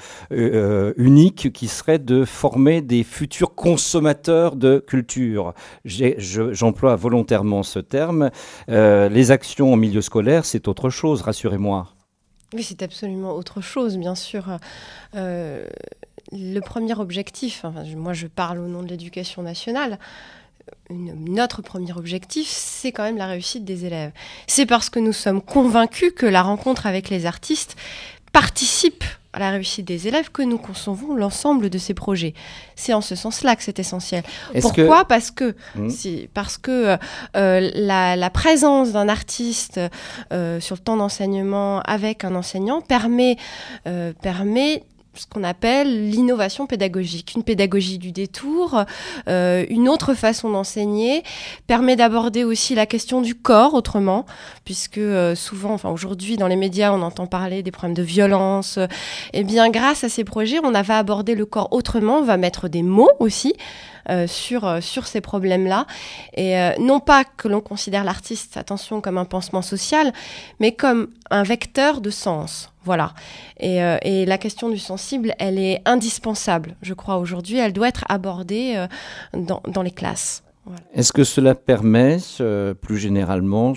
unique qui serait de former des futurs consommateurs de culture. J'emploie volontairement ce terme. Les actions en milieu scolaire, c'est autre chose, rassurez-moi. Oui, c'est absolument autre chose, bien sûr. Le premier objectif, moi je parle au nom de l'éducation nationale, notre premier objectif, c'est quand même la réussite des élèves. C'est parce que nous sommes convaincus que la rencontre avec les artistes participe à la réussite des élèves que nous concevons l'ensemble de ces projets. C'est en ce sens-là que c'est essentiel. Pourquoi ? Parce que la présence d'un artiste sur le temps d'enseignement avec un enseignant permet ce qu'on appelle l'innovation pédagogique. Une pédagogie du détour, une autre façon d'enseigner, permet d'aborder aussi la question du corps autrement, puisque souvent, aujourd'hui, dans les médias, on entend parler des problèmes de violence. Eh bien, grâce à ces projets, on va aborder le corps autrement, on va mettre des mots aussi sur ces problèmes-là. Et non pas que l'on considère l'artiste, attention, comme un pansement social, mais comme un vecteur de sens. Voilà. Et la question du sensible, elle est indispensable, je crois, aujourd'hui. Elle doit être abordée dans les classes. Voilà. Est-ce que cela permet, plus généralement,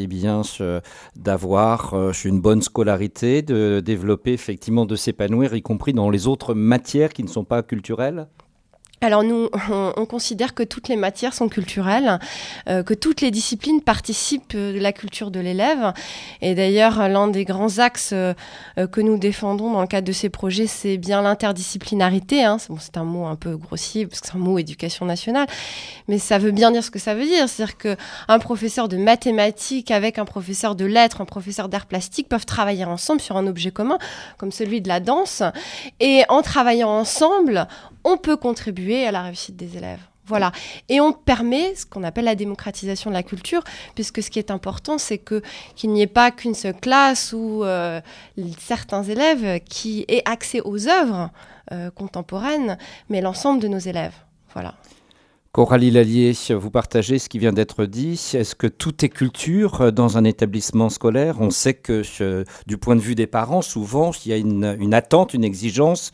d'avoir une bonne scolarité, de développer, effectivement, de s'épanouir, y compris dans les autres matières qui ne sont pas culturelles ? Alors nous, on considère que toutes les matières sont culturelles, que toutes les disciplines participent de la culture de l'élève. Et d'ailleurs, l'un des grands axes que nous défendons dans le cadre de ces projets, c'est bien l'interdisciplinarité. C'est un mot un peu grossier, parce que c'est un mot éducation nationale, mais ça veut bien dire ce que ça veut dire. C'est-à-dire qu'un professeur de mathématiques avec un professeur de lettres, un professeur d'art plastique peuvent travailler ensemble sur un objet commun, comme celui de la danse. Et en travaillant ensemble, on peut contribuer à la réussite des élèves. Voilà. Et on permet ce qu'on appelle la démocratisation de la culture, puisque ce qui est important, c'est qu'il n'y ait pas qu'une seule classe ou certains élèves qui aient accès aux œuvres contemporaines, mais l'ensemble de nos élèves. Voilà. Coralie Lallier, vous partagez ce qui vient d'être dit. Est-ce que tout est culture dans un établissement scolaire ? On sait que du point de vue des parents, souvent, il y a une attente, une exigence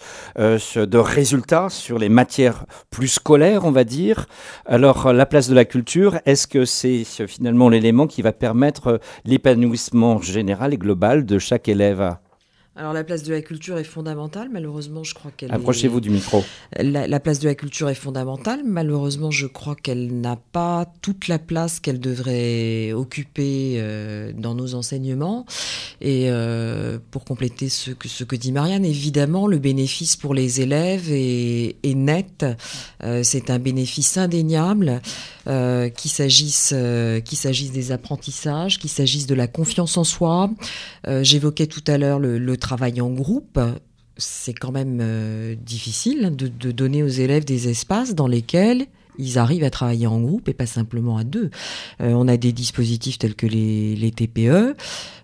de résultats sur les matières plus scolaires, on va dire. Alors, la place de la culture, est-ce que c'est finalement l'élément qui va permettre l'épanouissement général et global de chaque élève ? Alors la place de la culture est fondamentale, malheureusement je crois qu'elle Approchez-vous du micro. La place de la culture est fondamentale, malheureusement je crois qu'elle n'a pas toute la place qu'elle devrait occuper dans nos enseignements. Et pour compléter ce que dit Marianne, évidemment le bénéfice pour les élèves est net, c'est un bénéfice indéniable, qu'il s'agisse des apprentissages, qu'il s'agisse de la confiance en soi. J'évoquais tout à l'heure le travail en groupe. C'est quand même difficile de donner aux élèves des espaces dans lesquels ils arrivent à travailler en groupe et pas simplement à deux. On a des dispositifs tels que les TPE.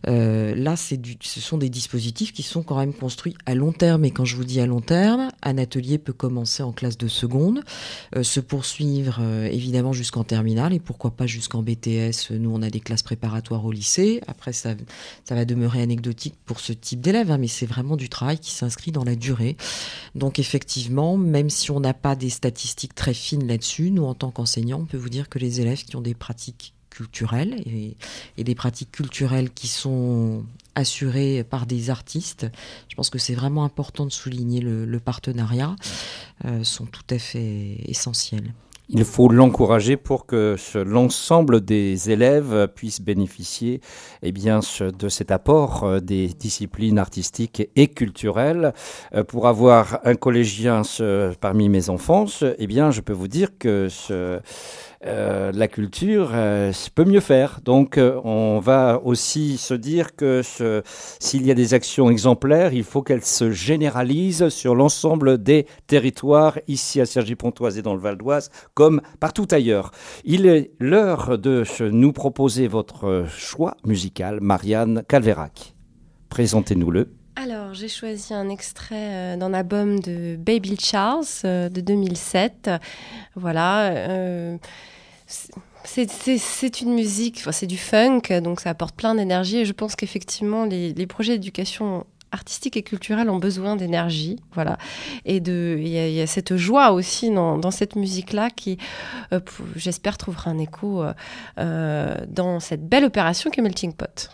Là, ce sont des dispositifs qui sont quand même construits à long terme. Et quand je vous dis à long terme, un atelier peut commencer en classe de seconde, se poursuivre évidemment jusqu'en terminale et pourquoi pas jusqu'en BTS. Nous, on a des classes préparatoires au lycée. Après, ça va demeurer anecdotique pour ce type d'élèves, mais c'est vraiment du travail qui s'inscrit dans la durée. Donc effectivement, même si on n'a pas des statistiques très fines là-dessus, nous, en tant qu'enseignants, on peut vous dire que les élèves qui ont des pratiques culturelles et des pratiques culturelles qui sont assurées par des artistes, je pense que c'est vraiment important de souligner le partenariat, sont tout à fait essentiels. Il faut l'encourager pour que l'ensemble des élèves puissent bénéficier de cet apport des disciplines artistiques et culturelles. Pour avoir un collégien parmi mes enfants, je peux vous dire que la culture peut mieux faire. Donc on va aussi se dire que s'il y a des actions exemplaires, il faut qu'elles se généralisent sur l'ensemble des territoires, ici à Cergy-Pontoise et dans le Val d'Oise, comme partout ailleurs. Il est l'heure de nous proposer votre choix musical, Marianne Calverac. Présentez-nous-le. Alors, j'ai choisi un extrait d'un album de Baby Charles de 2007. Voilà. C'est une musique, c'est du funk, donc ça apporte plein d'énergie. Et je pense qu'effectivement, les projets d'éducation artistique et culturelle ont besoin d'énergie, voilà. Et il y a cette joie aussi dans cette musique-là qui, j'espère, trouvera un écho dans cette belle opération qu'est Melting Pot.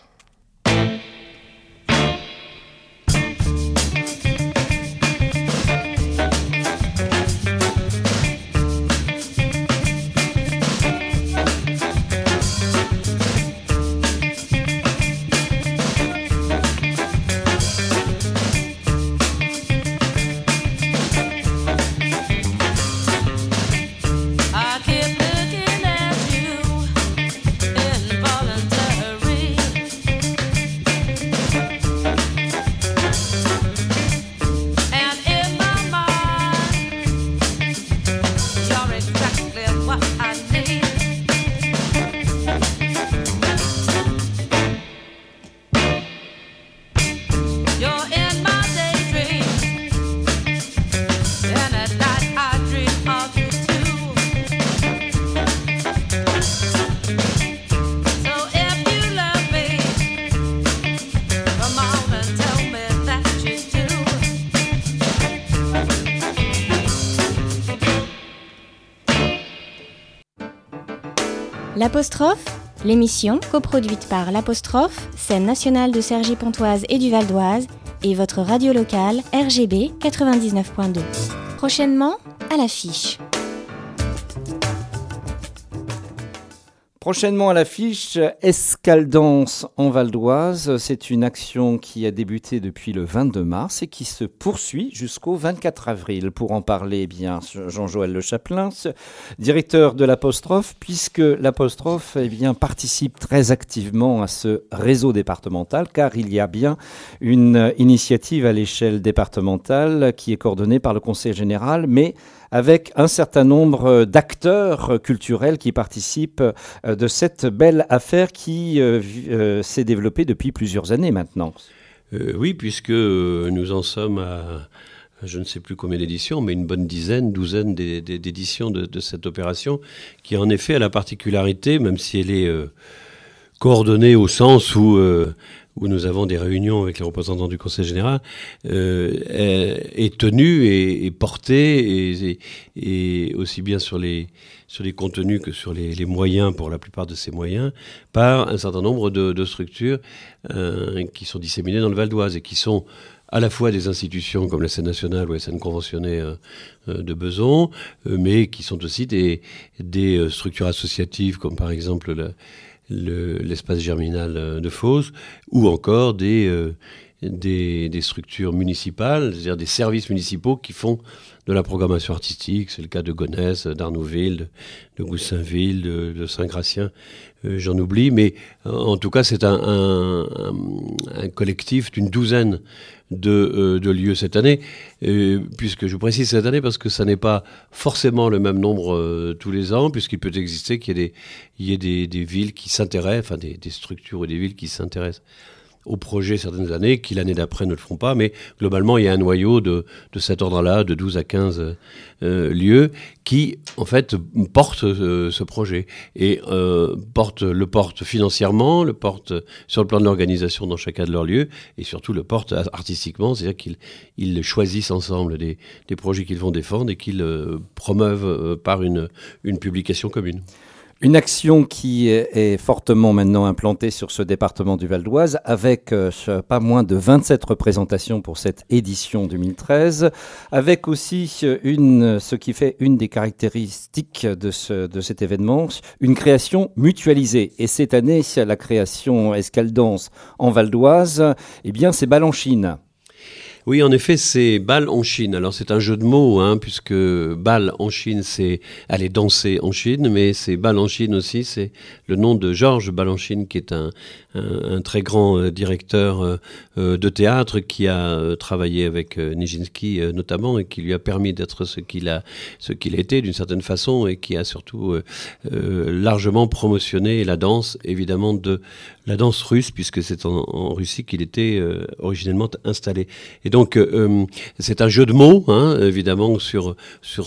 L'Apostrophe, l'émission coproduite par L'Apostrophe, scène nationale de Cergy-Pontoise et du Val d'Oise, et votre radio locale RGB 99.2. Prochainement, à l'affiche. Prochainement à l'affiche, Escaldance en Val d'Oise. C'est une action qui a débuté depuis le 22 mars et qui se poursuit jusqu'au 24 avril. Pour en parler, Jean-Joël Le Chapelain, directeur de l'Apostrophe, puisque l'Apostrophe participe très activement à ce réseau départemental, car il y a bien une initiative à l'échelle départementale qui est coordonnée par le Conseil général, mais avec un certain nombre d'acteurs culturels qui participent de cette belle affaire qui s'est développée depuis plusieurs années maintenant. Oui, puisque nous en sommes à je ne sais plus combien d'éditions, mais une bonne douzaine d'éditions de cette opération, qui en effet a la particularité, même si elle est coordonnée au sens où nous avons des réunions avec les représentants du Conseil général, est tenue et portée, et aussi bien sur les contenus que sur les moyens, pour la plupart de ces moyens, par un certain nombre de structures qui sont disséminées dans le Val d'Oise et qui sont à la fois des institutions comme la scène nationale ou la scène conventionnée de Besançon, mais qui sont aussi des structures associatives comme par exemple l'espace germinal de Fos, ou encore des structures municipales, c'est-à-dire des services municipaux qui font de la programmation artistique. C'est le cas de Gonesse, d'Arnouville, de Goussainville, de Saint-Gratien, j'en oublie, mais en tout cas c'est un collectif d'une douzaine de lieux cette année, puisque je précise cette année parce que ça n'est pas forcément le même nombre tous les ans, puisqu'il peut exister qu'il y ait des villes qui s'intéressent, enfin des structures ou des villes qui s'intéressent au projet certaines années, qui l'année d'après ne le feront pas, mais globalement il y a un noyau de cet ordre-là, de 12 à 15 lieux, qui en fait portent ce projet, et le portent financièrement, le portent sur le plan de l'organisation dans chacun de leurs lieux, et surtout le portent artistiquement, c'est-à-dire qu'ils choisissent ensemble des projets qu'ils vont défendre et qu'ils promeuvent par une publication commune. Une action qui est fortement maintenant implantée sur ce département du Val d'Oise, avec pas moins de 27 représentations pour cette édition 2013, avec aussi ce qui fait une des caractéristiques de cet événement, une création mutualisée. Et cette année, la création Escaldance en Val d'Oise, c'est Balanchine. Oui, en effet, c'est bal en Chine. Alors, c'est un jeu de mots, puisque bal en Chine, c'est aller danser en Chine, mais c'est bal en Chine aussi, c'est le nom de Georges Balanchine, qui est un très grand directeur de théâtre, qui a travaillé avec Nijinsky notamment, et qui lui a permis d'être ce qu'il a été d'une certaine façon, et qui a surtout largement promotionné la danse, évidemment de la danse russe, puisque c'est en Russie qu'il était originellement installé. Et donc c'est un jeu de mots, évidemment, sur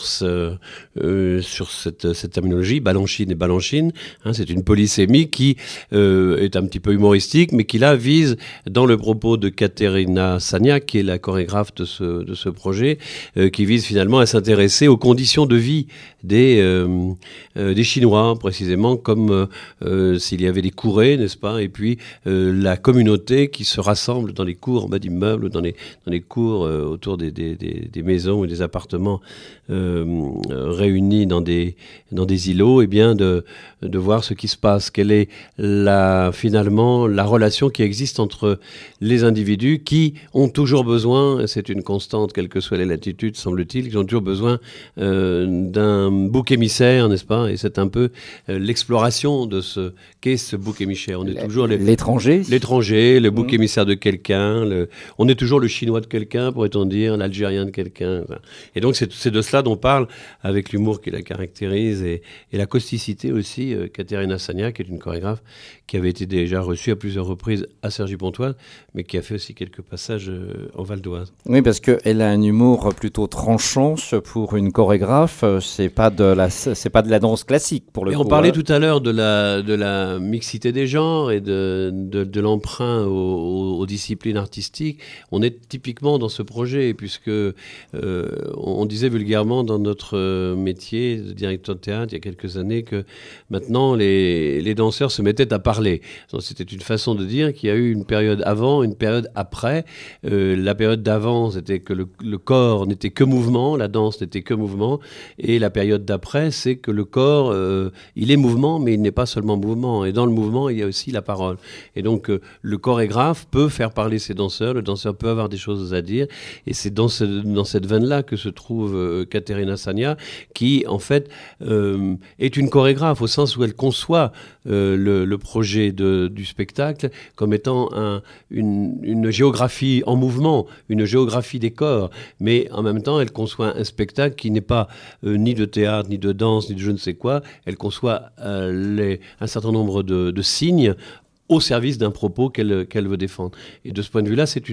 cette terminologie, Balanchine et Balanchine. C'est une polysémie qui est un petit peu humoristique, mais qui là vise, dans le propos de Katerina Sania, qui est la chorégraphe de ce projet, qui vise finalement à s'intéresser aux conditions de vie des Chinois, précisément, comme s'il y avait des courets, n'est-ce pas, et puis la communauté qui se rassemble dans les cours en bas d'immeubles, dans les cours autour des maisons ou des appartements réunis dans des îlots, et bien de voir ce qui se passe, quelle est finalement la relation qui existe entre les individus qui ont toujours besoin, c'est une constante quelle que soit les latitudes semble-t-il, qui ont toujours besoin d'un bouc émissaire, n'est-ce pas, et c'est un peu l'exploration de ce qu'est ce bouc émissaire. On est toujours l'étranger, le bouc émissaire de quelqu'un, on est toujours le chinois de quelqu'un, pourrait-on dire, l'algérien de quelqu'un. Et donc c'est de cela dont parle, avec l'humour qui la caractérise et la causticité aussi, Katerina Sania, qui est une chorégraphe qui avait été déjà reçue à plusieurs reprises à Cergy-Pontoise, mais qui a fait aussi quelques passages en Val d'Oise. Oui, parce qu'elle a un humour plutôt tranchant pour une chorégraphe. C'est pas de la danse classique pour le coup. On parlait tout à l'heure de la mixité des genres et de l'emprunt aux disciplines artistiques. On est typiquement symboliquement dans ce projet, puisque on disait vulgairement dans notre métier de directeur de théâtre il y a quelques années que maintenant les danseurs se mettaient à parler. Donc, c'était une façon de dire qu'il y a eu une période avant, une période après. La période d'avant, c'était que le corps n'était que mouvement, la danse n'était que mouvement, et la période d'après, c'est que le corps, il est mouvement, mais il n'est pas seulement mouvement. Et dans le mouvement, il y a aussi la parole. Et donc, le chorégraphe peut faire parler ses danseurs, le danseur peut avoir des choses à dire, et c'est dans cette veine-là que se trouve Katerina Sania, qui, en fait, est une chorégraphe, au sens où elle conçoit le projet du spectacle comme étant une géographie en mouvement, une géographie des corps, mais en même temps, elle conçoit un spectacle qui n'est pas ni de théâtre, ni de danse, ni de je ne sais quoi. Elle conçoit un certain nombre de signes au service d'un propos qu'elle veut défendre. Et de ce point de vue-là, c'est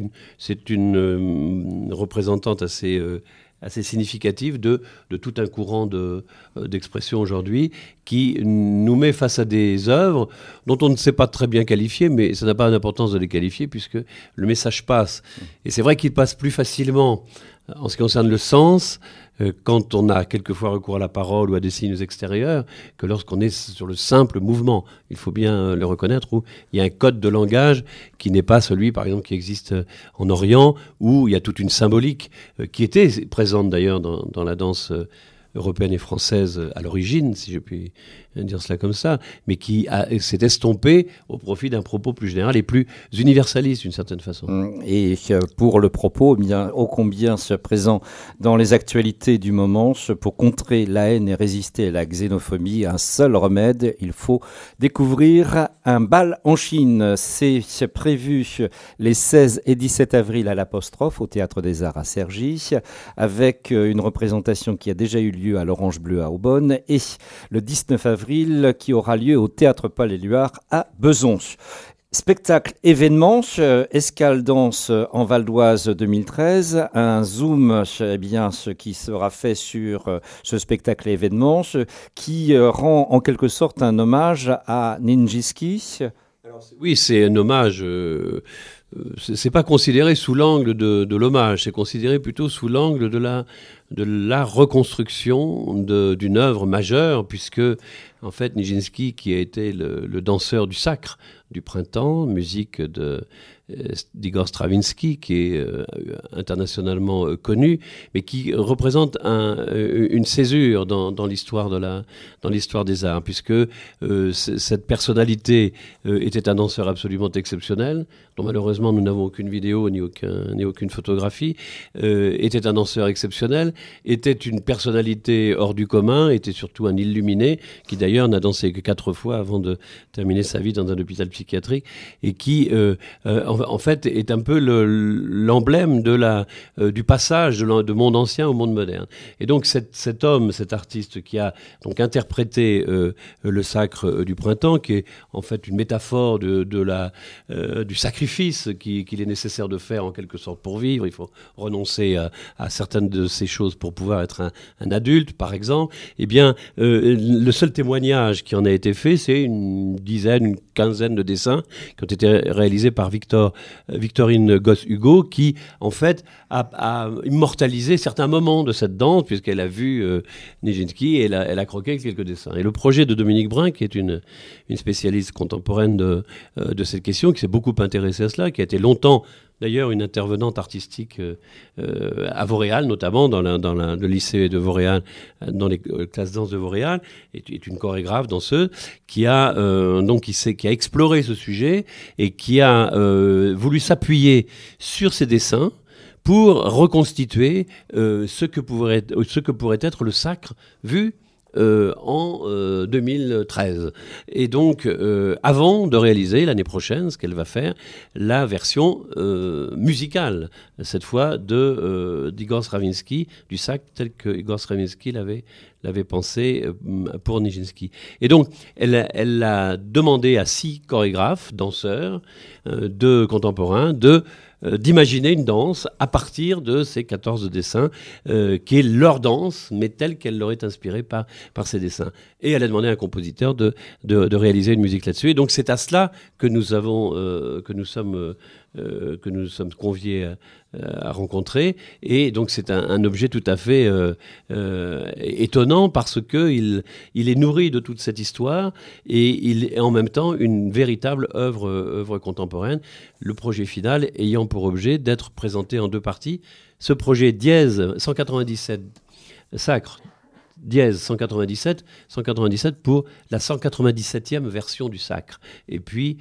une représentante assez significative de tout un courant d'expression aujourd'hui qui nous met face à des œuvres dont on ne sait pas très bien qualifier, mais ça n'a pas d'importance de les qualifier puisque le message passe. Et c'est vrai qu'il passe plus facilement en ce qui concerne le sens quand on a quelquefois recours à la parole ou à des signes extérieurs que lorsqu'on est sur le simple mouvement. Il faut bien le reconnaître, où il y a un code de langage qui n'est pas celui, par exemple, qui existe en Orient, où il y a toute une symbolique qui était présente d'ailleurs dans la danse européenne et française à l'origine, si je puis dire cela comme ça, mais qui s'est estompée au profit d'un propos plus général et plus universaliste d'une certaine façon. Et pour le propos, bien, ô combien présent dans les actualités du moment, pour contrer la haine et résister à la xénophobie, un seul remède, il faut découvrir un bal en Chine. C'est prévu les 16 et 17 avril à l'Apostrophe, au Théâtre des Arts à Cergy, avec une représentation qui a déjà eu lieu à l'Orange Bleu à Aubonne, et le 19 avril qui aura lieu au Théâtre Paul-Éluard à Besançon. Spectacle événement, Escale Danse en Val d'Oise 2013, un zoom, bien, ce qui sera fait sur ce spectacle événement, qui rend en quelque sorte un hommage à Nijinsky. Oui, c'est un hommage. C'est pas considéré sous l'angle de l'hommage, c'est considéré plutôt sous l'angle de la reconstruction d'une œuvre majeure, puisque en fait Nijinsky, qui a été le danseur du sacre du printemps, musique d'Igor Stravinsky, qui est internationalement connu, mais qui représente une césure dans l'histoire des arts, puisque cette personnalité était un danseur absolument exceptionnel, dont malheureusement nous n'avons aucune vidéo ni aucune photographie, était un danseur exceptionnel, était une personnalité hors du commun, était surtout un illuminé, qui d'ailleurs n'a dansé que 4 fois avant de terminer sa vie dans un hôpital psychiatrique, et qui en fait est un peu l'emblème du passage de monde ancien au monde moderne. Et donc cet homme, cet artiste qui a donc interprété le sacre du printemps, qui est en fait une métaphore du sacrifice qu'il est nécessaire de faire en quelque sorte pour vivre. Il faut renoncer à certaines de ces choses pour pouvoir être un adulte, par exemple. Eh bien, le seul témoignage qui en a été fait, c'est une quinzaine de dessins qui ont été réalisés par Victorine Goss-Hugo, qui en fait a immortalisé certains moments de cette danse, puisqu'elle a vu Nijinsky et elle a croqué quelques dessins. Et le projet de Dominique Brun, qui est une spécialiste contemporaine de cette question, qui s'est beaucoup intéressée à cela, qui a été longtemps d'ailleurs une intervenante artistique à Vauréal, notamment dans le lycée de Vauréal, dans les classes danse de Vauréal, est une chorégraphe danseuse qui a exploré ce sujet et qui a voulu s'appuyer sur ses dessins pour reconstituer ce que pourrait être le sacre vu en 2013. Et donc, avant de réaliser l'année prochaine, ce qu'elle va faire, la version musicale, cette fois d'Igor Stravinsky, du sacre tel que Igor Stravinsky l'avait pensé pour Nijinsky. Et donc, elle a demandé à 6 chorégraphes, danseurs, de contemporains, d'imaginer une danse à partir de ces 14 dessins, qui est leur danse, mais telle qu'elle leur est inspirée par ces dessins. Et elle a demandé à un compositeur de réaliser une musique là-dessus. Et donc c'est à cela que nous sommes que nous sommes conviés à rencontrer. Et donc c'est un objet tout à fait étonnant parce que il est nourri de toute cette histoire et il est en même temps une véritable œuvre contemporaine. Le projet final ayant pour objet d'être présenté en deux parties. Ce projet dièse 197 sacre dièse 197 pour la 197e version du sacre. Et puis,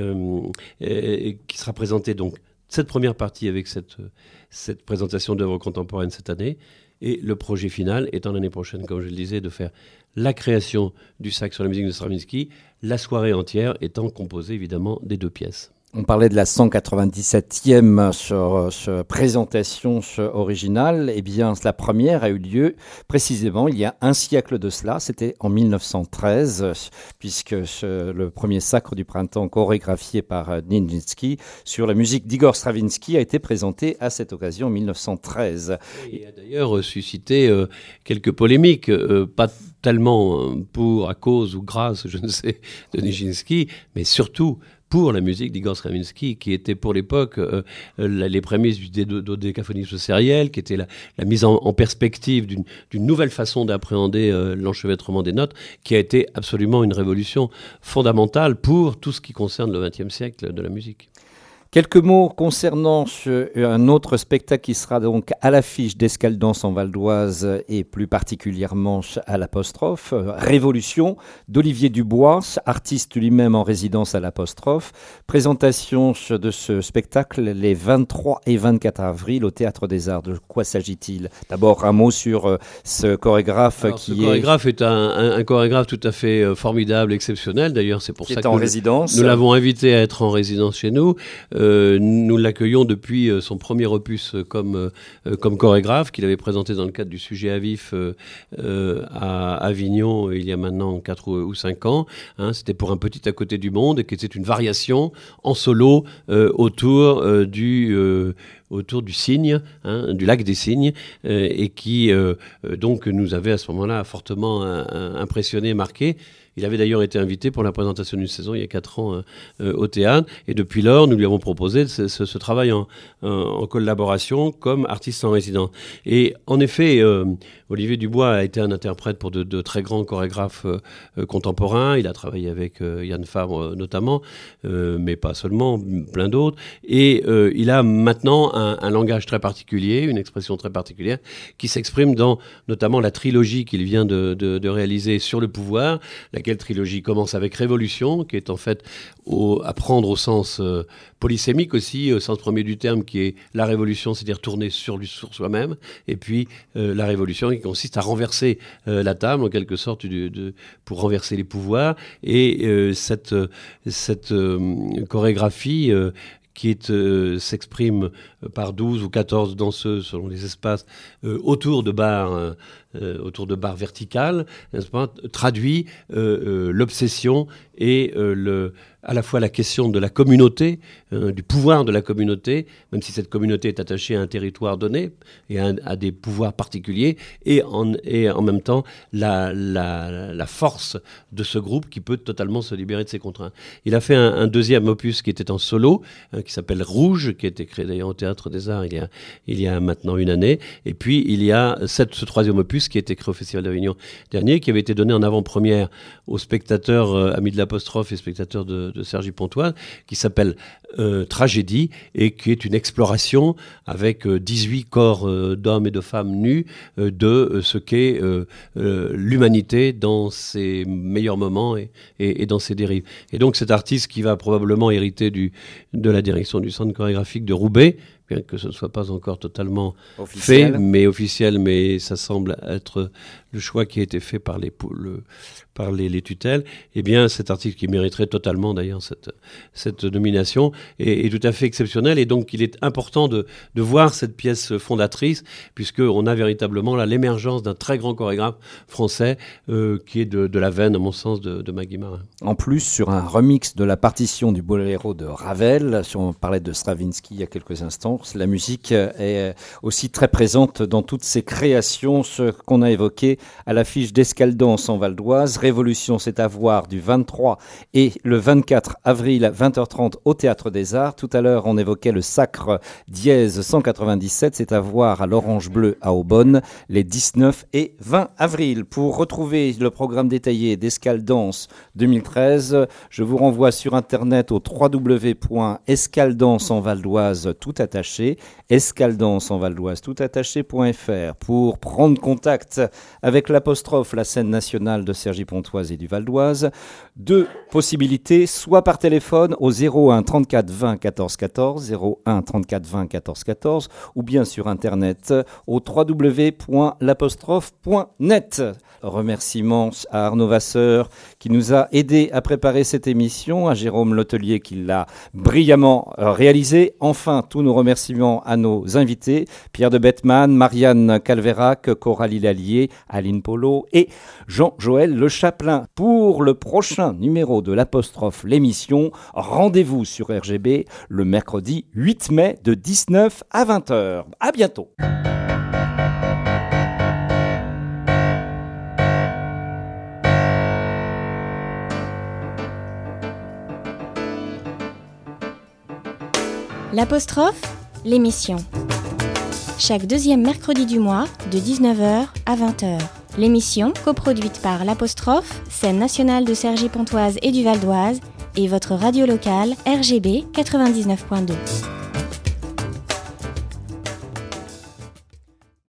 qui sera présentée donc cette première partie avec cette présentation d'œuvres contemporaines cette année. Et le projet final étant l'année prochaine, comme je le disais, de faire la création du sacre sur la musique de Stravinsky, la soirée entière étant composée évidemment des deux pièces. On parlait de la 197e présentation originale. Eh bien, la première a eu lieu précisément il y a un siècle de cela. C'était en 1913, puisque le premier sacre du printemps chorégraphié par Nijinsky sur la musique d'Igor Stravinsky a été présenté à cette occasion en 1913. Il a d'ailleurs suscité quelques polémiques, pas tellement à cause ou grâce, je ne sais, de Nijinsky, mais surtout pour la musique d'Igor Stravinsky, qui était pour l'époque les prémices du dodécaphonisme sériel, qui était la mise en perspective d'une nouvelle façon d'appréhender l'enchevêtrement des notes, qui a été absolument une révolution fondamentale pour tout ce qui concerne le XXe siècle de la musique. Quelques mots concernant un autre spectacle qui sera donc à l'affiche d'Escaldance en Val d'Oise et plus particulièrement à l'Apostrophe, Révolution d'Olivier Dubois, artiste lui-même en résidence à l'Apostrophe. Présentation de ce spectacle les 23 et 24 avril au Théâtre des Arts. De quoi s'agit-il ? D'abord un mot sur ce chorégraphe. Alors, ce chorégraphe est un chorégraphe tout à fait formidable, exceptionnel. D'ailleurs, c'est pour ça que nous l'avons invité à être en résidence chez nous. Nous l'accueillons depuis son premier opus comme chorégraphe qu'il avait présenté dans le cadre du Sujet à vif à Avignon il y a maintenant 4 ou 5 ans. C'était pour un petit à côté du monde et qui était une variation en solo autour du cygne, du lac des Cygnes, et qui donc nous avait à ce moment-là fortement impressionné, marqué. Il avait d'ailleurs été invité pour la présentation d'une saison il y a 4 ans au théâtre. Et depuis lors, nous lui avons proposé ce travail en collaboration comme artiste en résidence. Et en effet, Olivier Dubois a été un interprète pour de très grands chorégraphes contemporains. Il a travaillé avec Yann Fabre notamment, mais pas seulement, plein d'autres. Et il a maintenant un langage très particulier, une expression très particulière, qui s'exprime dans notamment la trilogie qu'il vient de réaliser sur le pouvoir, laquelle trilogie commence avec Révolution, qui est en fait à prendre au sens polysémique aussi, au sens premier du terme, qui est la révolution, c'est-à-dire tourner sur soi-même, et puis la révolution qui consiste à renverser la table, en quelque sorte, pour renverser les pouvoirs, et cette chorégraphie qui s'exprime par 12 ou 14 danseuses selon les espaces autour de barres verticales, n'est-ce pas, traduit l'obsession et à la fois la question de la communauté, du pouvoir de la communauté, même si cette communauté est attachée à un territoire donné et à des pouvoirs particuliers, et en même temps la force de ce groupe qui peut totalement se libérer de ses contraintes. Il a fait un deuxième opus qui était en solo, qui s'appelle Rouge, qui a été créé d'ailleurs au Théâtre des Arts il y a maintenant une année, et puis il y a ce troisième opus qui a été créé au Festival d'Avignon dernier, qui avait été donné en avant-première aux spectateurs amis de l'Apostrophe et spectateurs de Sergi Pontoise, qui s'appelle Tragédie, et qui est une exploration avec 18 corps d'hommes et de femmes nus de ce qu'est l'humanité dans ses meilleurs moments et dans ses dérives. Et donc cet artiste qui va probablement hériter de la direction du centre chorégraphique de Roubaix, bien que ce ne soit pas encore totalement officiel, mais ça semble être le choix qui a été fait par les tutelles, eh bien cet artiste qui mériterait totalement d'ailleurs cette nomination est tout à fait exceptionnel, et donc il est important de voir cette pièce fondatrice, puisqu'on a véritablement là l'émergence d'un très grand chorégraphe français qui est de la veine, à mon sens, de Maggie Marin. En plus, sur un remix de la partition du Boléro de Ravel, si on parlait de Stravinsky il y a quelques instants, la musique est aussi très présente dans toutes ces créations, ce qu'on a évoqué à l'affiche d'Escaldance en Val d'Oise. Révolution, c'est à voir du 23 et le 24 avril 20h30 au Théâtre Théâtre des Arts. Tout à l'heure, on évoquait le Sacre dièse 197. C'est à voir à l'Orange Bleu à Aubonne les 19 et 20 avril. Pour retrouver le programme détaillé d'Escaldance 2013, je vous renvoie sur Internet au www.escaldanceenvaldoise tout attaché, escaldanceenvaldoise tout attaché.fr pour prendre contact avec l'apostrophe, la scène nationale de Cergy-Pontoise et du Val d'Oise. Deux possibilités, soit par téléphone au 01 34 20 14 14, 01 34 20 14 14, ou bien sur Internet au www.l'apostrophe.net. Remerciements à Arnaud Vasseur qui nous a aidé à préparer cette émission, à Jérôme Letellier qui l'a brillamment réalisé. Enfin, tous nos remerciements à nos invités, Pierre de Bettman, Marianne Calverac, Coralie Lallier, Aline Polo et Jean-Joël Le Chapelain. Pour le prochain numéro de l'apostrophe, l'émission, rendez-vous sur RGB le mercredi 8 mai de 19 à 20h. À bientôt. L'apostrophe, l'émission. Chaque deuxième mercredi du mois, de 19h à 20h. L'émission, coproduite par l'apostrophe, scène nationale de Cergy-Pontoise et du Val d'Oise, et votre radio locale, RGB 99.2.